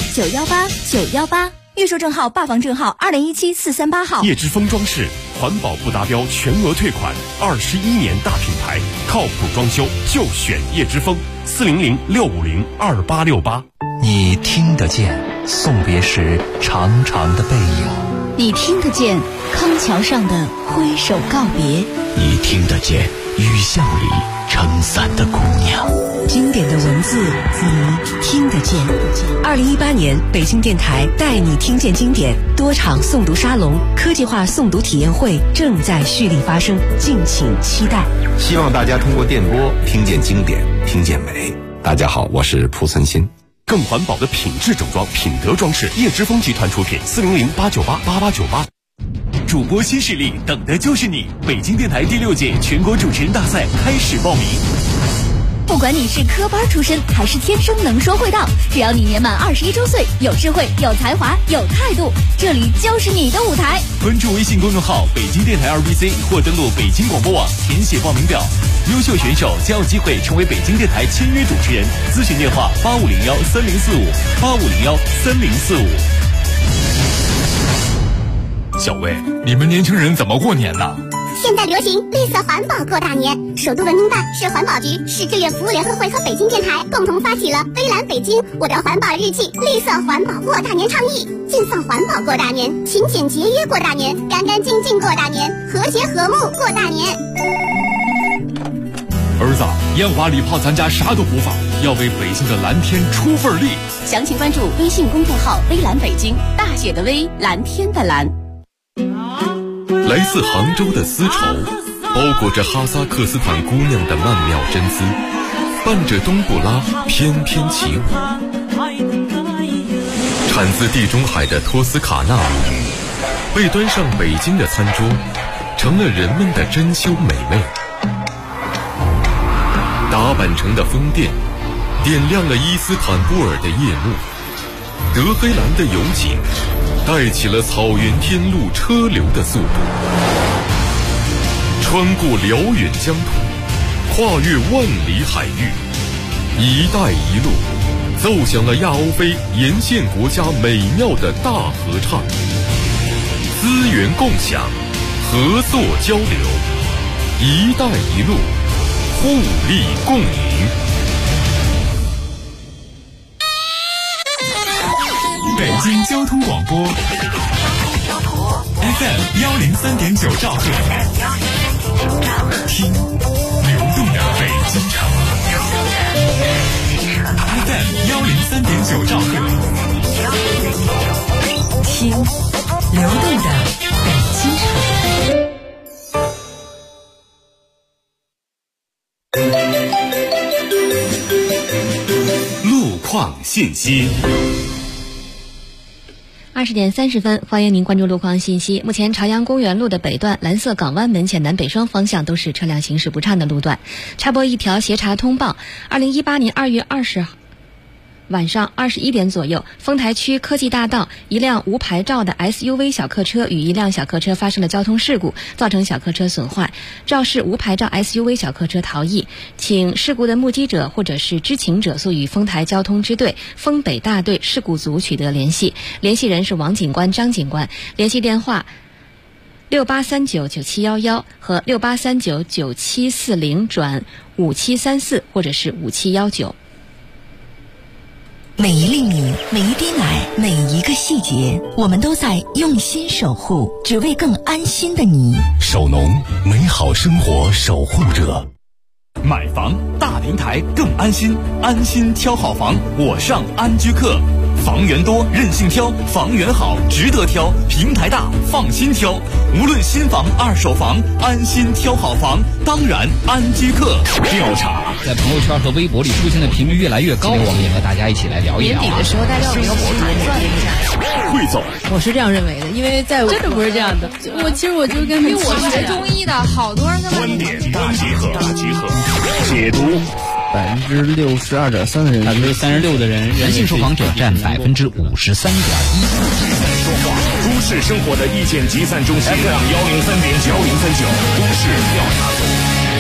[SPEAKER 6] 88918918，预售证号、霸房证号2017-438号。
[SPEAKER 1] 叶之峰装饰，环保不达标全额退款，21年大品牌，靠谱装修就选叶之峰，400-650-2868。
[SPEAKER 14] 你听得见送别时长长的背影，
[SPEAKER 6] 你听得见康桥上的挥手告别，
[SPEAKER 14] 你听得见雨巷里撑伞的姑娘。
[SPEAKER 15] 经典的文字，你听得见。2018年北京电台带你听见经典多场诵读沙龙、科技化诵读体验会正在蓄力发生，敬请期待。
[SPEAKER 16] 希望大家通过电波听见经典，听见美。大家好，我是蒲森新。
[SPEAKER 1] 更环保的品质整装，品德装饰，叶之峰集团出品，400-898-8898。
[SPEAKER 4] 主播新势力，等的就是你！北京电台第6届全国主持人大赛开始报名。
[SPEAKER 6] 不管你是科班出身还是天生能说会道，只要你年满21周岁，有智慧、有才华、有态度，这里就是你的舞台。
[SPEAKER 4] 关注微信公众号北京电台2BC 或登录北京广播网填写报名表，优秀选手将有机会成为北京电台签约主持人。咨询电话8501-3045，8501-3045。
[SPEAKER 17] 小魏，你们年轻人怎么过年呢？
[SPEAKER 18] 现在流行绿色环保过大年，首都文明办、市环保局、市志愿服务联合会和北京电台共同发起了微蓝北京我的环保日记绿色环保过大年倡议，尽放环保过大年，勤俭节约过大年，干干净净过大年，和谐和睦过大年。
[SPEAKER 17] 儿子，烟花礼炮咱家啥都不放，要为北京的蓝天出份力。
[SPEAKER 13] 详情关注微信公众号微蓝北京，大写的微，蓝天的蓝。
[SPEAKER 1] 来自杭州的丝绸，包裹着哈萨克斯坦姑娘的曼妙真姿，伴着冬不拉翩翩起舞。产自地中海的托斯卡纳母语，被端上北京的餐桌，成了人们的珍馐美味。打扮成的风电，点亮了伊斯坦布尔的夜幕。 德黑兰的油井带起了草原天路车流的速度，穿过辽远疆土，跨越万里海域，一带一路奏响了亚欧非沿线国家美妙的大合唱。资源共享，合作交流，一带一路，互利共赢。
[SPEAKER 19] 北京交通广播 FM103.9 兆赫，听流动的北京城。FM103.9 兆赫，
[SPEAKER 15] 听流动的北京
[SPEAKER 1] 城。路况信息。
[SPEAKER 5] 20点30分，欢迎您关注路况信息。目前朝阳公园路的北段蓝色港湾门前南北双方向都是车辆行驶不畅的路段。插播一条协查通报：2018年2月20号晚上21点左右，丰台区科技大道一辆无牌照的 SUV 小客车与一辆小客车发生了交通事故，造成小客车损坏，肇事无牌照 SUV 小客车逃逸，请事故的目击者或者是知情者速与丰台交通支队丰北大队事故组取得联系，联系人是王警官、张警官，联系电话68399711和68399740-5734或者是5719。
[SPEAKER 15] 每一粒米，每一滴奶，每一个细节，我们都在用心守护，只为更安心的你。
[SPEAKER 14] 守农，美好生活守护者。
[SPEAKER 4] 买房大平台更安心，安心挑好房，我上安居客。房源多，任性挑，房源好，值得挑，平台大，放心挑。无论新房、二手房，安心挑好房，当然安居客。调查在朋友圈和微博里出现的频率越来越高，我们也和大家一起来聊一聊。
[SPEAKER 11] 年底的时候，大家有没有转一下？
[SPEAKER 4] 汇总，
[SPEAKER 11] 我是这样认为的，因为在真的不是这样的。其实我就跟因为我学中医的，好多人跟
[SPEAKER 14] 观点大集合，解读。
[SPEAKER 20] 62.3%的人
[SPEAKER 10] ，36%的人，人性受访者占53.1%。
[SPEAKER 14] 都市生活的意见集散中心 FM103.9， 都市调查组。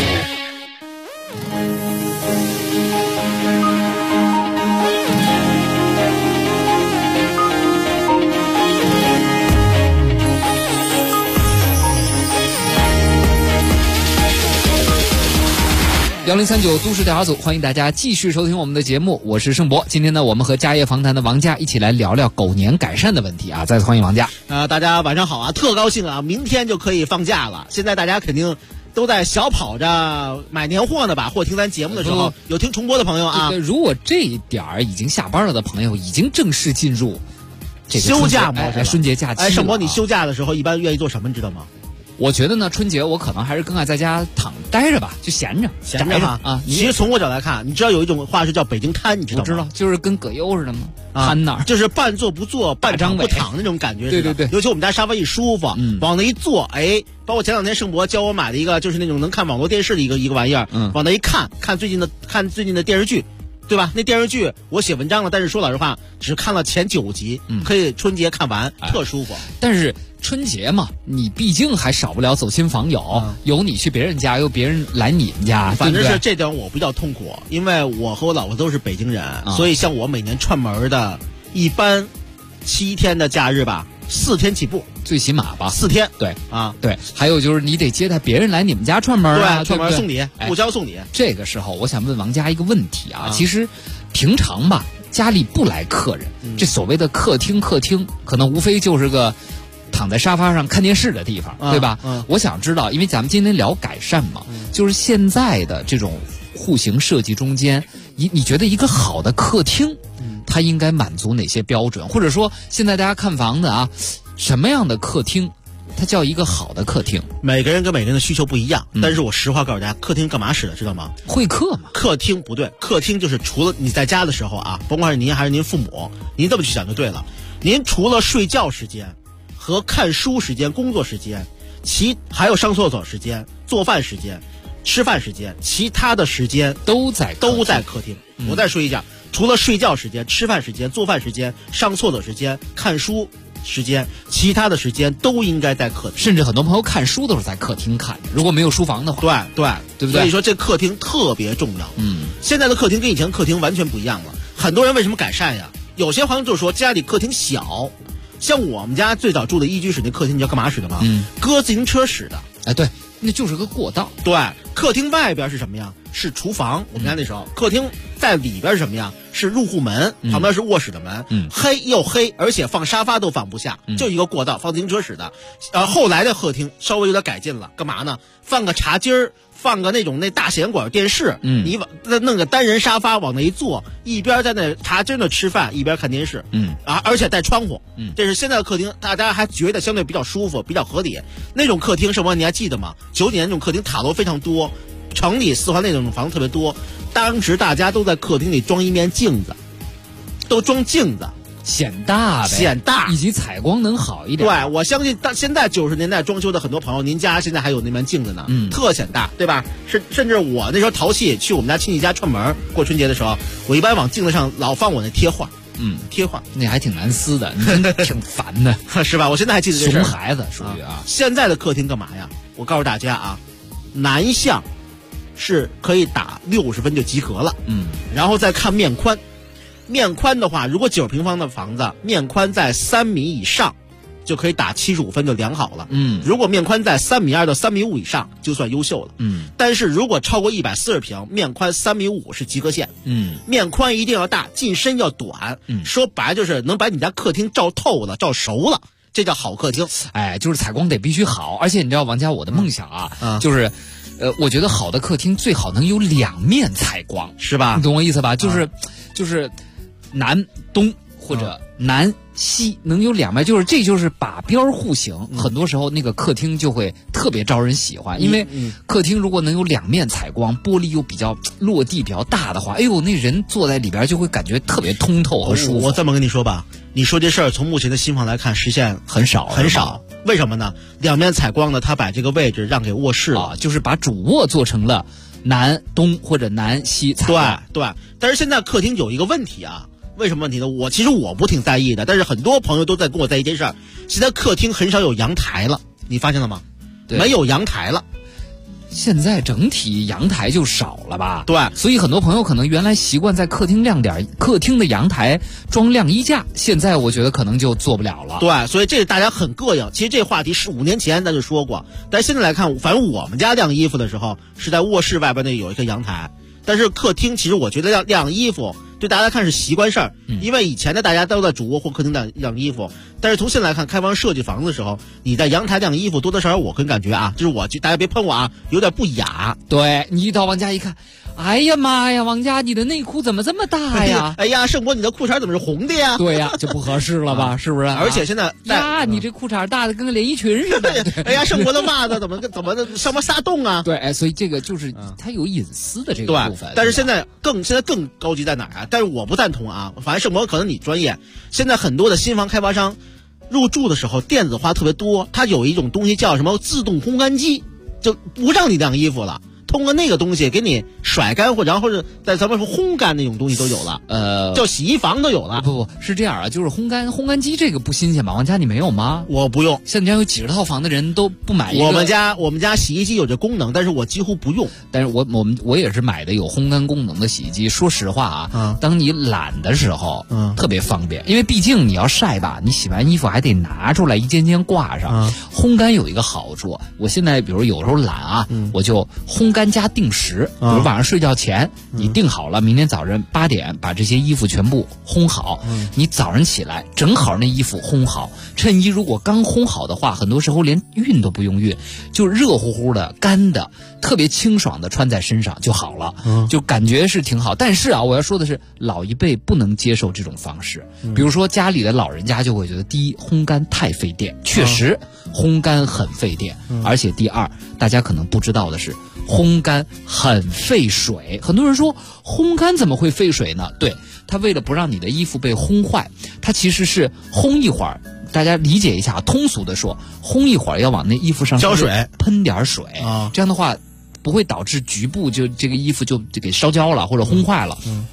[SPEAKER 10] 1039都市调查组，欢迎大家继续收听我们的节目，我是盛博。今天呢，我们和家业访谈的王佳一起来聊聊狗年改善的问题啊！再次欢迎王佳。
[SPEAKER 12] 大家晚上好啊，特高兴啊，明天就可以放假了。现在大家肯定都在小跑着买年货呢吧，或听咱节目的时候，有听重播的朋友啊。
[SPEAKER 10] 如果这一点儿已经下班了的朋友，已经正式进入这个
[SPEAKER 12] 休假模式，
[SPEAKER 10] 春节假期。
[SPEAKER 12] 盛博，你休假的时候一般愿意做什么，你知道吗？
[SPEAKER 10] 我觉得呢，春节我可能还是更爱在家待着吧，就闲着
[SPEAKER 12] 哈啊。其实从我角度来看，你知道有一种话是叫北京瘫，你知道吗？
[SPEAKER 10] 我知道，就是跟葛优似的吗？瘫那儿
[SPEAKER 12] 就是半坐不坐，半躺不躺那种感觉。
[SPEAKER 10] 对。
[SPEAKER 12] 尤其我们家沙发一舒服，往那一坐，哎，包括前两天盛博教我买的一个，就是那种能看网络电视的一个玩意儿，往那一看最近的电视剧。对吧？那电视剧我写文章了，但是说老实话，只看了前9集，可以春节看完，特舒服。
[SPEAKER 10] 但是春节嘛，你毕竟还少不了走亲访友，有你去别人家，有别人来你们家，
[SPEAKER 12] 反正是这点我比较痛苦，因为我和我老婆都是北京人，所以像我每年串门的，一般7天的假日吧，4天起步，
[SPEAKER 10] 最起码吧，
[SPEAKER 12] 4天。
[SPEAKER 10] 对啊，对。还有就是你得接待别人来你们家串门啊，
[SPEAKER 12] 对，串门送礼，互相送礼。
[SPEAKER 10] 这个时候，我想问王佳一个问题啊，其实平常吧，家里不来客人，这所谓的客厅，可能无非就是个躺在沙发上看电视的地方，对吧？我想知道，因为咱们今天聊改善嘛，就是现在的这种户型设计中间，你觉得一个好的客厅，它应该满足哪些标准？或者说，现在大家看房子啊，什么样的客厅它叫一个好的客厅？
[SPEAKER 12] 每个人跟每个人的需求不一样，但是我实话告诉大家，客厅干嘛使的知道吗？
[SPEAKER 10] 会客嘛。
[SPEAKER 12] 客厅不对，客厅就是除了你在家的时候啊，甭管是您还是您父母，您这么去想就对了。您除了睡觉时间和看书时间、工作时间，还有上厕所时间、做饭时间、吃饭时间，其他的时间
[SPEAKER 10] 都在客厅。
[SPEAKER 12] 我再说一下， 除了睡觉时间、吃饭时间、做饭时间、上厕所时间、看书时间，其他的时间都应该在客厅。
[SPEAKER 10] 甚至很多朋友看书都是在客厅看，如果没有书房的话。
[SPEAKER 12] 对不对？所以说这客厅特别重要。现在的客厅跟以前客厅完全不一样了。很多人为什么改善呀？有些朋友就说家里客厅小，像我们家最早住的一居室那客厅，你知道干嘛使的吗？搁自行车使的。
[SPEAKER 10] 哎，对，那就是个过道。
[SPEAKER 12] 对，客厅外边是什么呀？是厨房。我们家那时候客厅在里边是什么呀？是入户门，旁边是卧室的门。黑又黑，而且放沙发都放不下，就一个过道，放自行车使的。后来的客厅稍微有点改进了，干嘛呢？放个茶几儿，放个那大显管电视，你弄个单人沙发往那一坐，一边在那茶几那吃饭，一边看电视，而且带窗户，这是现在的客厅，大家还觉得相对比较舒服，比较合理。那种客厅，什么你还记得吗？90年那种客厅塔楼非常多，城里4环那种房子特别多，当时大家都在客厅里装一面镜子，都装镜子。
[SPEAKER 10] 显大呗，
[SPEAKER 12] 显大，
[SPEAKER 10] 以及采光能好一点。
[SPEAKER 12] 对，我相信现在90年代装修的很多朋友，您家现在还有那面镜子呢，特显大，对吧？甚至我那时候淘气去我们家亲戚家串门过春节的时候，我一般往镜子上老放我那贴画，贴画，
[SPEAKER 10] 那还挺难撕的，挺烦的，
[SPEAKER 12] 是吧？我现在还记得这事儿。
[SPEAKER 10] 熊孩子属于啊。
[SPEAKER 12] 现在的客厅干嘛呀？我告诉大家啊，南向是可以打60分就及格了，然后再看面宽。面宽的话，如果9平方的房子，面宽在3米以上，就可以打75分就良好了。如果面宽在3.2米到3.5米以上，就算优秀了。但是如果超过140平，面宽3.5米是及格线。面宽一定要大，进深要短。说白了就是能把你家客厅照透了、照熟了，这叫好客厅。
[SPEAKER 10] 哎，就是采光得必须好，而且你知道王家我的梦想啊，就是。我觉得好的客厅最好能有2面采光，
[SPEAKER 12] 是吧？
[SPEAKER 10] 你懂我意思吧？就是南东或者南西能有2面，这就是把边户型。很多时候那个客厅就会特别招人喜欢，因为客厅如果能有2面采光，玻璃又比较落地比较大的话，哎呦，那人坐在里边就会感觉特别通透和舒服。
[SPEAKER 12] 我这么跟你说吧，你说这事儿从目前的新房来看，实现很少。为什么呢？2面采光呢，他把这个位置让给卧室了，
[SPEAKER 10] 就是把主卧做成了南东或者南西采光。
[SPEAKER 12] 对，但是现在客厅有一个问题啊。为什么问题呢？其实我不挺在意的，但是很多朋友都在跟我在意这事儿。现在客厅很少有阳台了，你发现了吗？没有阳台了。
[SPEAKER 10] 现在整体阳台就少了吧？
[SPEAKER 12] 对，
[SPEAKER 10] 所以很多朋友可能原来习惯在客厅亮点，客厅的阳台装晾衣架，现在我觉得可能就做不了了。
[SPEAKER 12] 对，所以这是大家很膈应。其实这话题15年前咱就说过，但是现在来看，反正我们家晾衣服的时候是在卧室外边那有一个阳台，但是客厅其实我觉得晾衣服对大家来看是习惯事儿，因为以前的大家都在主卧或客厅晾衣服，但是从现在来看，开放设计房子的时候，你在阳台晾衣服多多少少我个人感觉啊，就是大家别喷我啊，有点不雅。
[SPEAKER 10] 对，你一到王家一看，哎呀妈呀，王家你的内裤怎么这么大呀？
[SPEAKER 12] 哎呀，盛博你的裤衩怎么是红的呀？
[SPEAKER 10] 对呀，就不合适了吧？是不是？
[SPEAKER 12] 而且现在
[SPEAKER 10] 呀，你这裤衩大的跟个连衣裙似的。
[SPEAKER 12] 哎呀，盛博的袜子怎么上面撒洞啊？
[SPEAKER 10] 对，哎，所以这个就是它有隐私的这个部分。
[SPEAKER 12] 但是现在更高级在哪儿啊？但是我不赞同啊，反正盛博可能你专业。现在很多的新房开发商入住的时候电子化特别多，它有一种东西叫什么自动烘干机，就不让你晾衣服了。通过那个东西给你甩干，或者在咱们说烘干那种东西都有了，叫洗衣房都有了。
[SPEAKER 10] 不是这样啊，就是烘干机这个不新鲜吧？王家你没有吗？
[SPEAKER 12] 我不用。
[SPEAKER 10] 现在有几十套房的人都不买一个。
[SPEAKER 12] 我们家洗衣机有这功能，但是我几乎不用。
[SPEAKER 10] 但是我也是买的有烘干功能的洗衣机。说实话啊，当你懒的时候，特别方便，因为毕竟你要晒吧，你洗完衣服还得拿出来一件件挂上。烘干有一个好处，我现在比如有时候懒啊，我就烘干加定时，比如晚上睡觉前你定好了，明天早上8点把这些衣服全部烘好，你早上起来正好那衣服烘好，衬衣如果刚烘好的话，很多时候连熨都不用熨，就热乎乎的干的特别清爽的穿在身上就好了，就感觉是挺好。但是啊，我要说的是老一辈不能接受这种方式，比如说家里的老人家就会觉得，第一，烘干太费电，确实烘干很费电，而且第二，大家可能不知道的是烘干很费水。很多人说烘干怎么会费水呢？对，它为了不让你的衣服被烘坏，它其实是烘一会儿，大家理解一下，通俗的说，烘一会儿要往那衣服上
[SPEAKER 12] 浇水，
[SPEAKER 10] 喷点水，这样的话不会导致局部就这个衣服就给烧焦了或者烘坏了。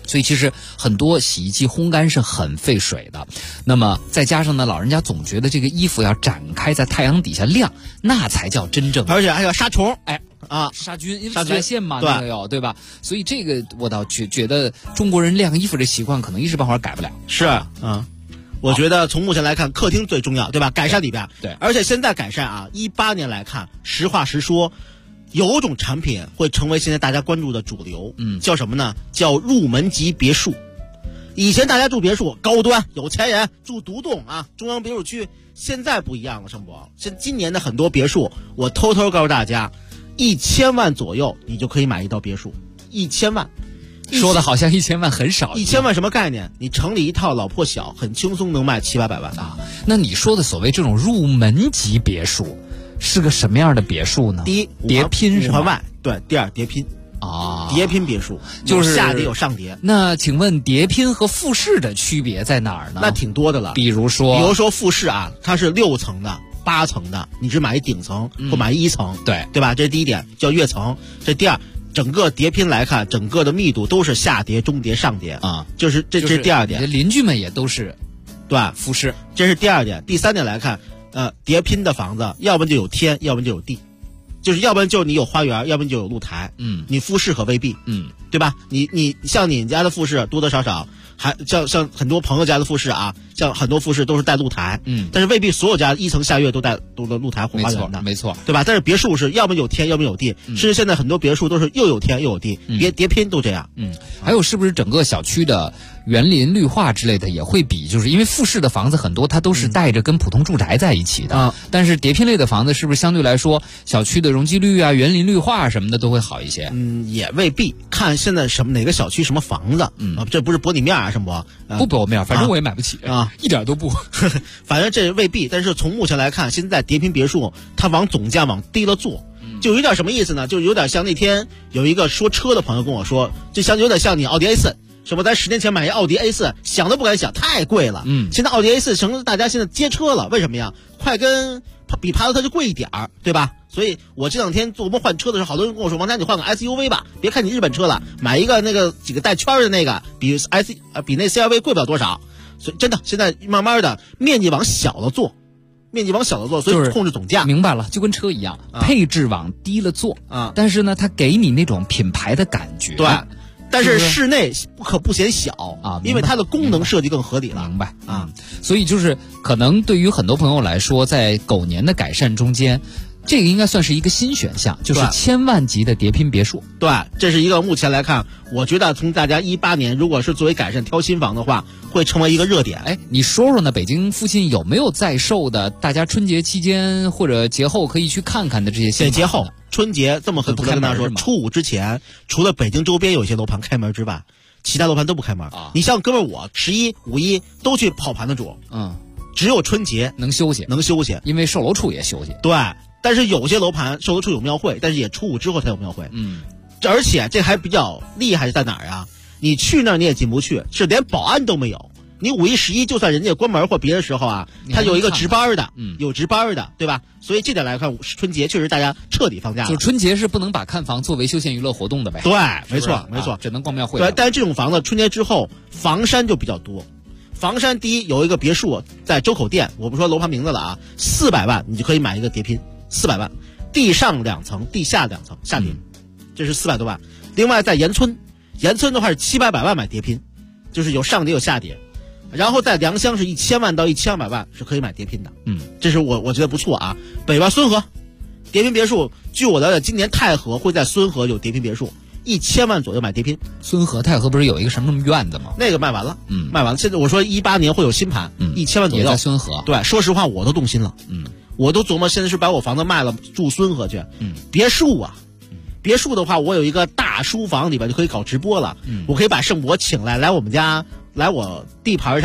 [SPEAKER 10] 所以其实很多洗衣机烘干是很费水的。那么再加上呢，老人家总觉得这个衣服要展开在太阳底下晾，那才叫真正，
[SPEAKER 12] 而且还要杀虫，
[SPEAKER 10] 杀菌，因为紫外线嘛，那个有对吧？所以这个我倒觉得中国人晾衣服这习惯可能一时半会儿改不了。
[SPEAKER 12] 是我觉得从目前来看，客厅最重要，对吧？改善里边，
[SPEAKER 10] 对，
[SPEAKER 12] 而且现在改善啊，18年来看，实话实说，有种产品会成为现在大家关注的主流，叫什么呢？叫入门级别墅。以前大家住别墅，高端有钱人住独栋啊，中央别墅区，现在不一样了，盛博。今年的很多别墅，我偷偷告诉大家，1000万左右你就可以买一套别墅，1000万。
[SPEAKER 10] 说的好像1000万很少
[SPEAKER 12] ，1000万什么概念？你城里一套老破小，很轻松能卖700-800万
[SPEAKER 10] 啊。那你说的所谓这种入门级别墅，是个什么样的别墅呢？
[SPEAKER 12] 第一，
[SPEAKER 10] 叠拼是吧？
[SPEAKER 12] 5环外，对。第二，叠拼叠拼别墅，
[SPEAKER 10] 就是
[SPEAKER 12] 下叠有上叠。
[SPEAKER 10] 那请问叠拼和复式的区别在哪儿呢？
[SPEAKER 12] 那挺多的了。
[SPEAKER 10] 比如说
[SPEAKER 12] 复式啊，它是6层的、8层的，你只买一顶层或买一层，对吧？这是第一点，叫跃层。这第二。整个叠拼来看，整个的密度都是下叠、中叠、上叠啊，这是第二点。
[SPEAKER 10] 邻居们也都是，
[SPEAKER 12] 对
[SPEAKER 10] 复式，
[SPEAKER 12] 这是第二点。第三点来看，叠拼的房子，要不然就有天，要不然就有地，就是要不然就你有花园，要不然就有露台。你复式可未必，对吧？你像你家的复式多多少少。还像很多朋友家的复式啊，像很多复式都是带露台，但是未必所有家1层下跃都带露台或花园的，
[SPEAKER 10] 没错，
[SPEAKER 12] 对吧？但是别墅是要么有天，要么有地，甚至现在很多别墅都是又有天又有地，叠拼都这样。
[SPEAKER 10] 还有是不是整个小区的园林绿化之类的也会比，就是因为复式的房子很多它都是带着跟普通住宅在一起的，但是叠拼类的房子是不是相对来说小区的容积率啊、园林绿化什么的都会好一些？
[SPEAKER 12] 也未必，看现在哪个小区什么房子，这不是驳你面啊，什么
[SPEAKER 10] 不驳面，反正我也买不起
[SPEAKER 12] 啊，
[SPEAKER 10] 一点都不。
[SPEAKER 12] 反正这未必，但是从目前来看，现在叠拼别墅它往总价往低了做，就有点什么意思呢？就有点像那天有一个说车的朋友跟我说，就有点像你奥迪 A4。什么？咱10年前买一奥迪 A4，想都不敢想，太贵了。现在奥迪 A4 成大家现在接车了，为什么呀？快跟比帕萨特就贵一点儿，对吧？所以我这两天做梦换车的时候，好多人跟我说：“王家，你换个 SUV 吧，别看你日本车了，买一个那个几个带圈的那个，比那 CRV 贵不了多少。”所以真的，现在慢慢的面积往小了做，所以控制总价。
[SPEAKER 10] 明白了，就跟车一样，配置往低了做啊，但是呢，它给你那种品牌的感觉。
[SPEAKER 12] 对。但是室内不可不显小啊，因为它的功能设计更合理了。
[SPEAKER 10] 明白啊，所以就是可能对于很多朋友来说，在狗年的改善中间，这个应该算是一个新选项，就是1000万级的叠拼别墅。
[SPEAKER 12] 对，这是一个目前来看，我觉得从大家18年，如果是作为改善挑新房的话，会成为一个热点。
[SPEAKER 10] 哎，你说说呢？北京附近有没有在售的？大家春节期间或者节后可以去看看的这些新房？
[SPEAKER 12] 节后。春节这么很不跟大家说，初5之前，除了北京周边有些楼盘开门之外，其他楼盘都不开门啊。你像哥们儿我11、5·1都去跑盘的主，只有春节
[SPEAKER 10] 能休息，因为售楼处也休息。
[SPEAKER 12] 对，但是有些楼盘售楼处有庙会，但是也初5之后才有庙会。而且这还比较厉害在哪儿啊？你去那儿你也进不去，是连保安都没有。你5·1、11，就算人家关门或别的时候啊，他有一个值班的，有值班的，对吧？所以这点来看，春节确实大家彻底放假了。
[SPEAKER 10] 就春节是不能把看房作为休闲娱乐活动的呗？
[SPEAKER 12] 对，没错，
[SPEAKER 10] 只能逛庙会。
[SPEAKER 12] 对，但是这种房子春节之后房山就比较多。房山第一有一个别墅在周口店，我不说楼盘名字了啊，400万你就可以买一个叠拼，400万，地上2层，地下2层，下叠，这是400多万。另外在岩村的话是700-800万买叠拼，就是有上叠有下叠。然后在良乡是1000万到1200万是可以买叠拼的，这是我觉得不错啊。北边孙河叠拼别墅，据我了解，今年太和会在孙河有叠拼别墅，1000万左右买叠拼。
[SPEAKER 10] 孙河太和不是有一个什么院子吗？
[SPEAKER 12] 那个卖完了，卖完了。现在我说18年会有新盘，1000万左右
[SPEAKER 10] 也在孙河。
[SPEAKER 12] 对，说实话我都动心了，我都琢磨现在是把我房子卖了住孙河去，别墅啊。别墅的话，我有一个大书房，里边就可以搞直播了。我可以把盛博请来我们家，来我地盘上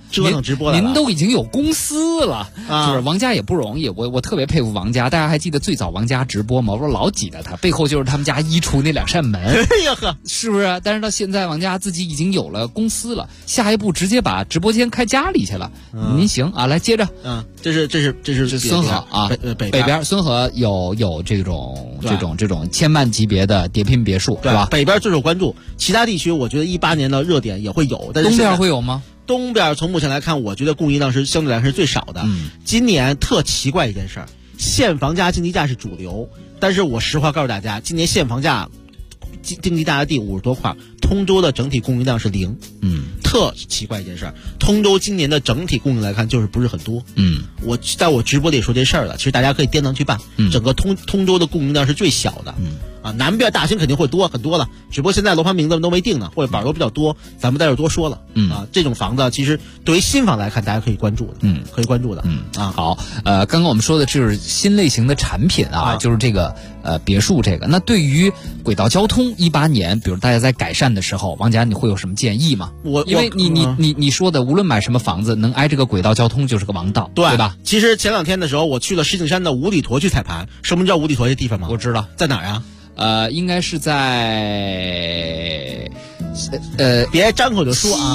[SPEAKER 12] 折腾直播了。
[SPEAKER 10] 您都已经有公司了，就是王家也不容易。我特别佩服王家，大家还记得最早王家直播吗？我说老挤得他，背后就是他们家衣橱那2扇门。
[SPEAKER 12] 哎呀呵，
[SPEAKER 10] 是不是？但是到现在王家自己已经有了公司了，下一步直接把直播间开家里去了。您行啊，来接着。
[SPEAKER 12] 这是
[SPEAKER 10] 孙河啊，北边孙河有这种千万级别的叠拼别墅，是吧？
[SPEAKER 12] 北边最受关注，其他地区我觉得18年的热点也会有，但是
[SPEAKER 10] 东边会有吗？
[SPEAKER 12] 东边从目前来看，我觉得供应量是相对来说是最少的。今年特奇怪一件事儿，现房价竞地价是主流，但是我实话告诉大家，今年现房价竞地价的地50多块，通州的整体供应量是0。特奇怪一件事儿，通州今年的整体供应来看就是不是很多。我在我直播里说这事儿了，其实大家可以掂量去办。整个通州的供应量是最小的。南边大兴肯定会多很多了，只不过现在楼盘名字都没定呢，或者板楼比较多，咱们在这多说了。这种房子其实对于新房来看，大家可以关注的。可以关注的。
[SPEAKER 10] 好，刚刚我们说的就是新类型的产品啊，就是这个别墅这个。那对于轨道交通18年，比如大家在改善的时候，王家你会有什么建议吗？因为你说的，无论买什么房子，能挨这个轨道交通就是个王道，对吧？
[SPEAKER 12] 其实前2天的时候，我去了石景山的五里坨去踩盘。什么叫五里坨这地方吗？
[SPEAKER 10] 我知道，
[SPEAKER 12] 在哪儿啊？
[SPEAKER 10] 应该是在
[SPEAKER 12] 别张口就说啊，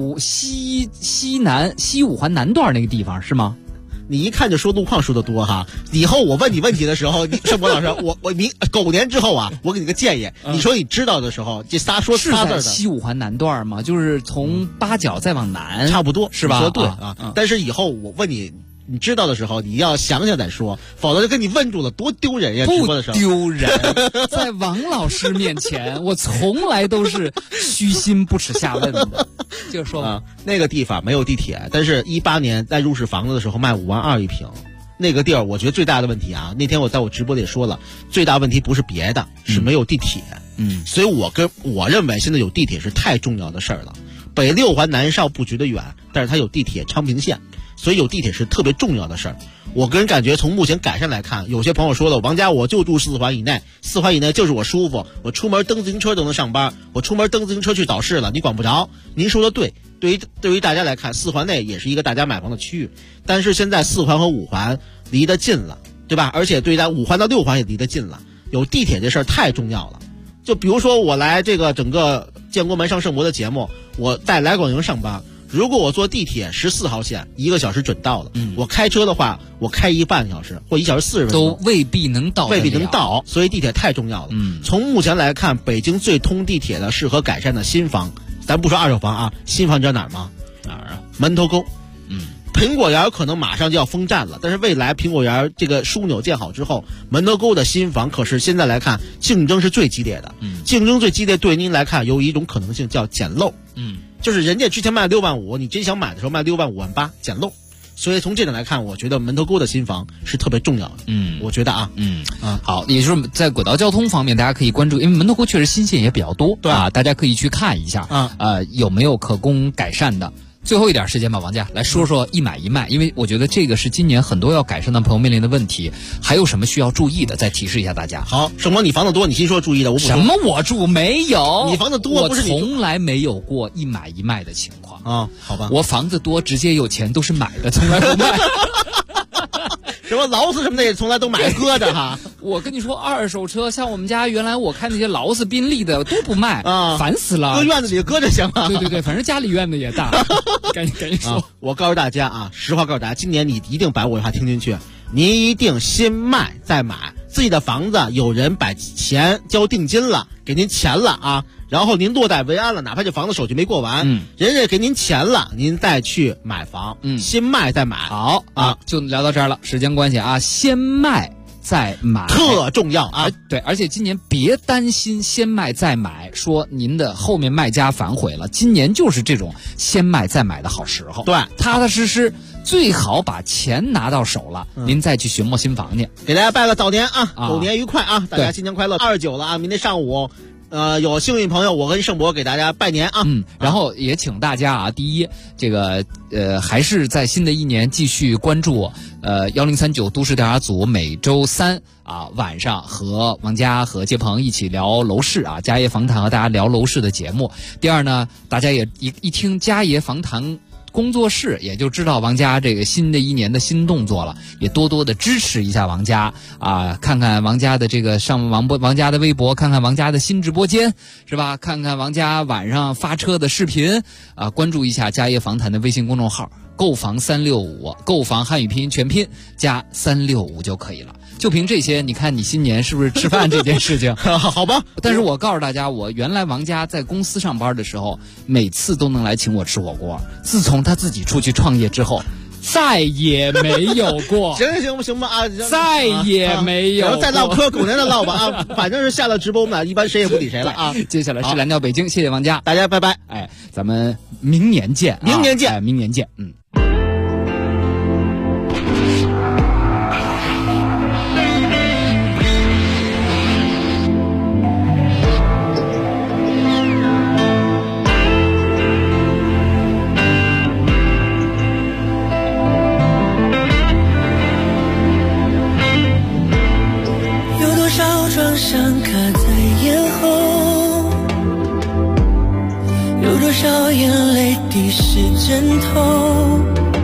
[SPEAKER 10] 西五环南段那个地方是吗？
[SPEAKER 12] 你一看就说路况说的多哈，以后我问你问题的时候，盛博老师，我狗年之后啊，我给你个建议，你说你知道的时候，这仨字
[SPEAKER 10] 是在西五环南段吗？就是从八角再往南，
[SPEAKER 12] 差不多
[SPEAKER 10] 是吧？
[SPEAKER 12] 说对啊，但是以后我问你。你知道的时候，你要想想再说，否则就跟你问住了，多丢人呀！
[SPEAKER 10] 不丢人，在王老师面前，我从来都是虚心不耻下问的。就说
[SPEAKER 12] 那个地方没有地铁，但是18年在入市房子的时候卖5万2一平，那个地儿我觉得最大的问题啊，那天我在我直播里也说了，最大问题不是别的，是没有地铁。所以我认为现在有地铁是太重要的事儿了。北6环南上不觉得远，但是它有地铁昌平线。所以有地铁是特别重要的事儿。我个人感觉从目前改善来看，有些朋友说了，王家我就住4环以内，4环以内就是我舒服，我出门蹬自行车都能上班，我出门蹬自行车去早市了，你管不着。您说的对，对于大家来看，4环内也是一个大家买房的区域，但是现在4环和5环离得近了，对吧？而且对于5环到6环也离得近了，有地铁这事儿太重要了。就比如说我来这个整个建国门上盛博的节目，我在来广营上班，如果我坐地铁14号线1个小时准到了，我开车的话，我开1半小时或1小时40分钟
[SPEAKER 10] 都未必能到，
[SPEAKER 12] 所以地铁太重要了。从目前来看，北京最通地铁的适合改善的新房，咱不说二手房啊，新房你知道哪儿吗？
[SPEAKER 10] 哪儿啊？
[SPEAKER 12] 门头沟。苹果园可能马上就要封站了，但是未来苹果园这个枢纽建好之后，门头沟的新房可是现在来看竞争是最激烈的。竞争最激烈对您来看有一种可能性叫捡漏。就是人家之前卖6万5，你真想买的时候卖6万5万8，捡漏。所以从这点来看，我觉得门头沟的新房是特别重要的。我觉得
[SPEAKER 10] 好，也就是在轨道交通方面，大家可以关注，因为门头沟确实新线也比较多，
[SPEAKER 12] 对
[SPEAKER 10] 啊，大家可以去看一下有没有可供改善的。最后一点时间吧，王家来说说一买一卖，因为我觉得这个是今年很多要改善的朋友面临的问题，还有什么需要注意的？再提示一下大家。
[SPEAKER 12] 好，盛博，你房子多，你先说注意的。
[SPEAKER 10] 什么我住没有？
[SPEAKER 12] 你房子多，不是你
[SPEAKER 10] 我从来没有过一买一卖的情况
[SPEAKER 12] 啊。好吧，
[SPEAKER 10] 我房子多，直接有钱都是买的，从来不卖。
[SPEAKER 12] 什么劳斯什么的也从来都买搁着哈。
[SPEAKER 10] 我跟你说，二手车像我们家原来我开那些劳斯、宾利的都不卖
[SPEAKER 12] 啊，
[SPEAKER 10] 烦死了。
[SPEAKER 12] 搁院子里搁着行吗？
[SPEAKER 10] 对，反正家里院子也大。赶紧说，
[SPEAKER 12] 我告诉大家啊，实话告诉大家，今年你一定把我的话听进去，您一定先卖再买。自己的房子有人把钱交定金了，给您钱了啊，然后您落袋为安了，哪怕这房子手续没过完，人家给您钱了，您再去买房，先卖再买。
[SPEAKER 10] 好啊，就聊到这儿了，时间关系啊，先卖再买
[SPEAKER 12] 特重要啊！
[SPEAKER 10] 对，而且今年别担心先卖再买，说您的后面卖家反悔了，今年就是这种先卖再买的好时候。
[SPEAKER 12] 对，
[SPEAKER 10] 踏踏实实，最好把钱拿到手了，您再去寻摸新房去。
[SPEAKER 12] 给大家拜个早年啊，狗年愉快啊！大家新年快乐！29了啊，明天上午。有幸运朋友，我跟盛博给大家拜年啊！
[SPEAKER 10] 然后也请大家啊，第一，这个还是在新的一年继续关注1039都市调查组每周3啊晚上和王佳和杰鹏一起聊楼市啊，佳爷房谈和大家聊楼市的节目。第二呢，大家也一听佳爷房谈工作室也就知道王佳这个新的一年的新动作了，也多多的支持一下王佳啊，看看王佳的这个上王佳的微博，看看王佳的新直播间，是吧？看看王佳晚上发车的视频啊，关注一下佳业访谈的微信公众号，购房365，购房汉语拼音全拼加365就可以了。就凭这些，你看你新年是不是吃饭这件事情
[SPEAKER 12] 好吧？
[SPEAKER 10] 但是我告诉大家，我原来王佳在公司上班的时候，每次都能来请我吃火锅。自从他自己出去创业之后，再也没有过。
[SPEAKER 12] 行吧啊，
[SPEAKER 10] 再也没有过。
[SPEAKER 12] 然后再唠嗑，狗年的唠吧啊，反正是下了直播嘛，一般谁也不理谁了啊。
[SPEAKER 10] 接下来是蓝调北京，谢谢王佳，
[SPEAKER 12] 大家拜拜。
[SPEAKER 10] 哎，咱们明年见，
[SPEAKER 12] 明年见，
[SPEAKER 10] 明年见，
[SPEAKER 20] 伤卡在咽喉，有多少眼泪滴湿枕头，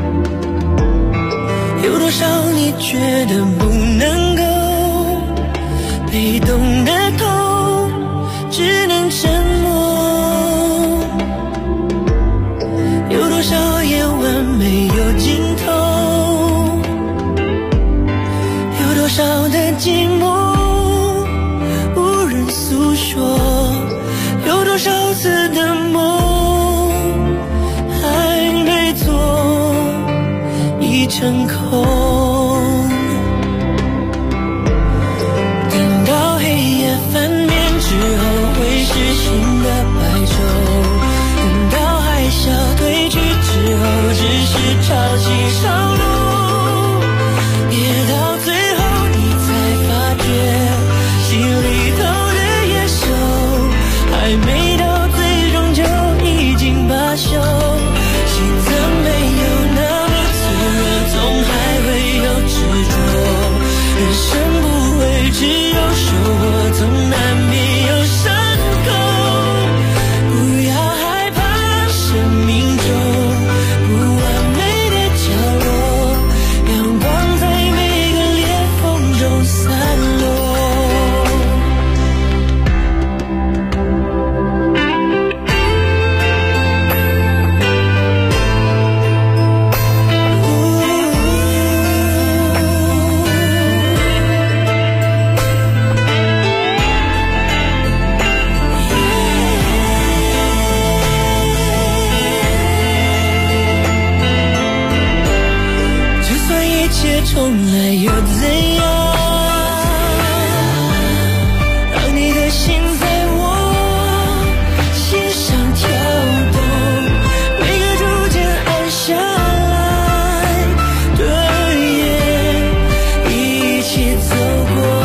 [SPEAKER 20] 有多少你觉得不能够，被动的痛只能沉默，有多少夜晚没有尽头，有多少的寂寞诉说，有多少次的梦还没做已成空，等到黑夜翻面之后会是新的白昼，等到海啸退去之后只是潮起潮落，别到最后你才发觉心里头还没到最终就已经罢休，心脏没有那么脆弱，总还会有执着，人生不会只有收获，总难免有伤口，不要害怕生命中不完美的角落，阳光在每个裂缝中散落。重来又怎样，让你的心在我心上跳动，每个逐渐暗下来的夜一起走过，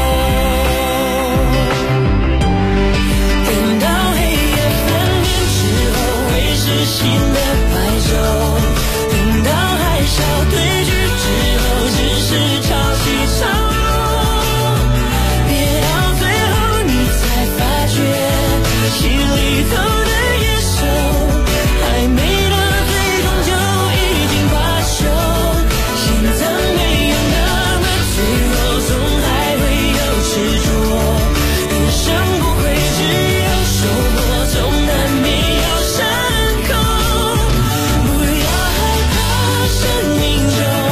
[SPEAKER 20] 等到黑夜翻面之后会是新的白昼，等到海啸退去只是潮起潮落，别到最后你才发觉心里头的野兽还没到最终就已经罢休，心脏没有那么脆弱，总还会有执着，人生不会只有收获，总难免有伤口，不要害怕生命中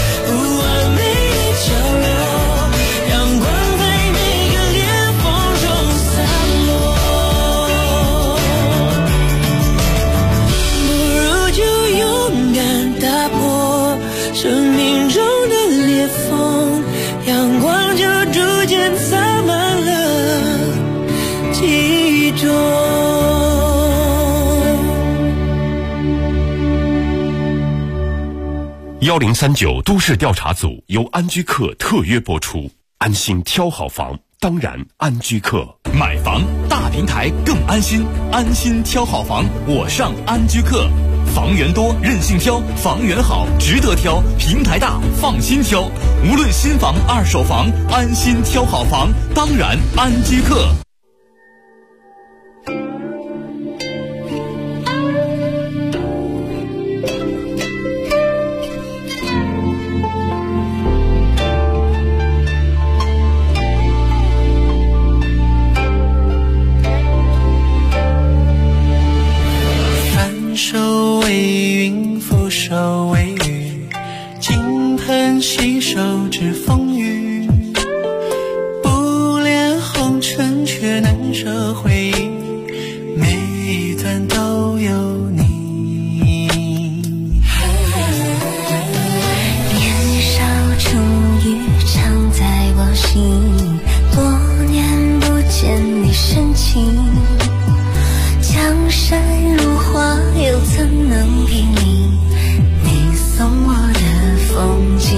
[SPEAKER 20] 生命中的裂缝，阳光就逐渐洒满了记忆中。
[SPEAKER 1] 1039都市调查组由安居客特约播出，安心挑好房，当然安居客。
[SPEAKER 4] 买房大平台更安心，安心挑好房，我上安居客。房源多，任性挑，房源好，值得挑，平台大，放心挑。无论新房、二手房，安心挑好房，当然安居客。
[SPEAKER 20] 天收为云，覆手为雨，金盆洗手知风雨。不恋红尘，却难舍回忆，每一段都有你。
[SPEAKER 18] 年少初遇，常在我心，多年不见你深情。江山如画，又怎能比拟你送我的风景？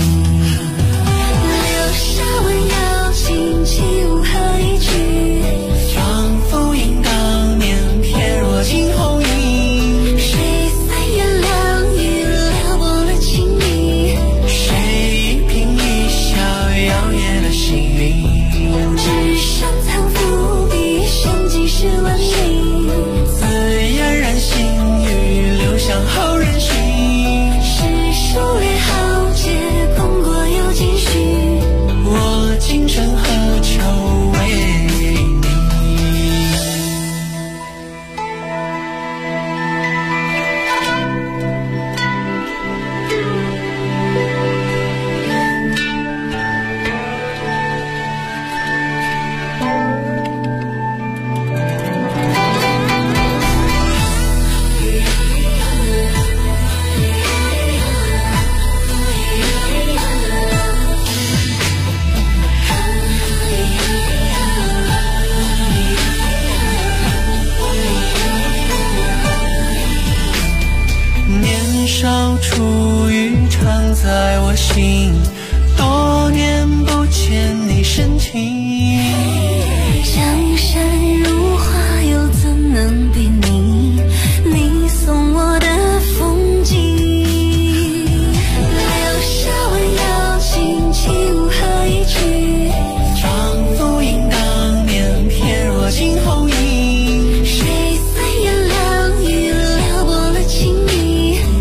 [SPEAKER 18] 留下温柔轻轻和一句，
[SPEAKER 20] 仿佛映当年翩若惊鸿影。
[SPEAKER 18] 谁三言两语撩拨了情意？
[SPEAKER 20] 谁一颦一笑摇曳了心灵？
[SPEAKER 18] 纸上藏伏笔，生几世文明。
[SPEAKER 20] 后人寻，
[SPEAKER 18] 是数列豪杰，功过有几许？
[SPEAKER 20] 我今生何求为你？少初遇，常在我心，多年不见你深情。
[SPEAKER 18] 江山如画，又怎能比拟你送我的风景？留下温柔轻轻和一句，
[SPEAKER 20] 仿佛映当年翩若惊鸿影。
[SPEAKER 18] 谁三言两语撩拨了情意？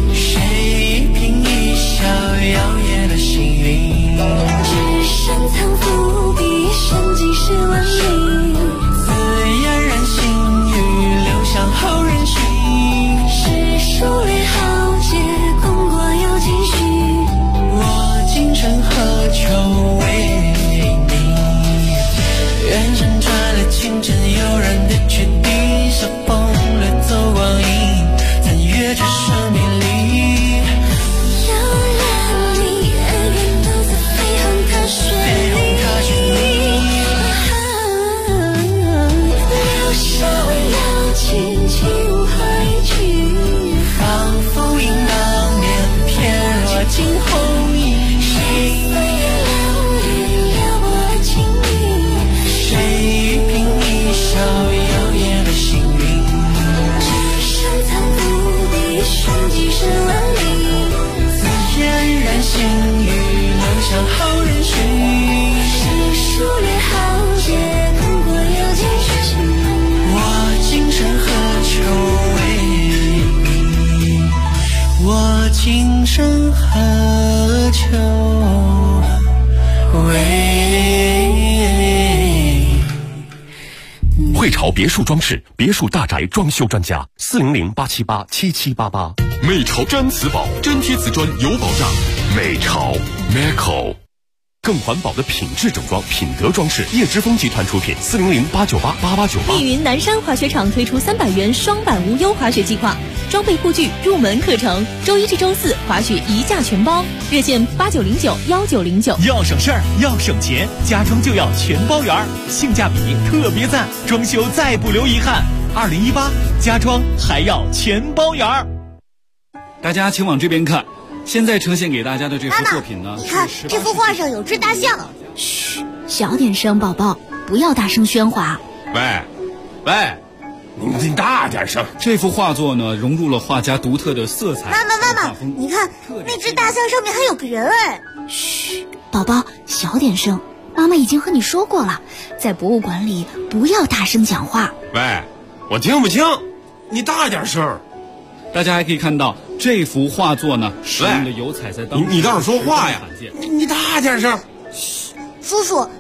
[SPEAKER 20] 摇曳的心灵，
[SPEAKER 18] 纸上藏伏笔，生几世文明。
[SPEAKER 20] 自嫣然心语，流向后人寻。
[SPEAKER 18] 是数列豪杰，功过有几许？
[SPEAKER 20] 我今生何求为你？远山传来清晨悠然的决定，晓风掠走光阴，残月之生命里。
[SPEAKER 18] 轻轻和一句，
[SPEAKER 20] 仿佛映当年翩若惊鸿影。
[SPEAKER 18] 谁三言两语撩拨了情意？
[SPEAKER 20] 谁一颦一笑摇曳了心灵？
[SPEAKER 18] 纸上藏伏笔，生几世文明。
[SPEAKER 20] 自嫣然心语，流向后人寻。
[SPEAKER 18] 是数列豪杰，功过有几许？
[SPEAKER 20] 我今生何求为你？我今生何求为你？
[SPEAKER 1] 汇潮别墅装饰，别墅大宅装修专家，400-878-7788。美潮真瓷宝，真贴瓷砖有保障。美潮 Meco。更环保的品质整装，品德装饰，叶之峰集团出品，400-898-8898。
[SPEAKER 13] 密云南山滑雪场推出300元双板无忧滑雪计划，装备护具、入门课程，周一至周四滑雪一价全包，热线8909-1909。
[SPEAKER 4] 要省事儿，要省钱，家装就要全包圆，性价比特别赞，装修再不留遗憾。2018家装还要全包圆。
[SPEAKER 17] 大家请往这边看。现在呈现给大家的这幅作品呢，
[SPEAKER 18] 你看这幅画上有只大象。
[SPEAKER 6] 嘘，小点声，宝宝，不要大声喧哗。
[SPEAKER 14] 喂，你大点声。
[SPEAKER 17] 这幅画作呢，融入了画家独特的色彩。
[SPEAKER 18] 妈妈，你看那只大象上面还有个人哎。
[SPEAKER 6] 嘘，宝宝，小点声。妈妈已经和你说过了，在博物馆里不要大声讲话。
[SPEAKER 14] 喂，我听不清，你大点声。
[SPEAKER 17] 大家还可以看到这幅画作呢，使用的油彩在当中。
[SPEAKER 14] 你倒是说话呀！你大点声。
[SPEAKER 18] 叔叔。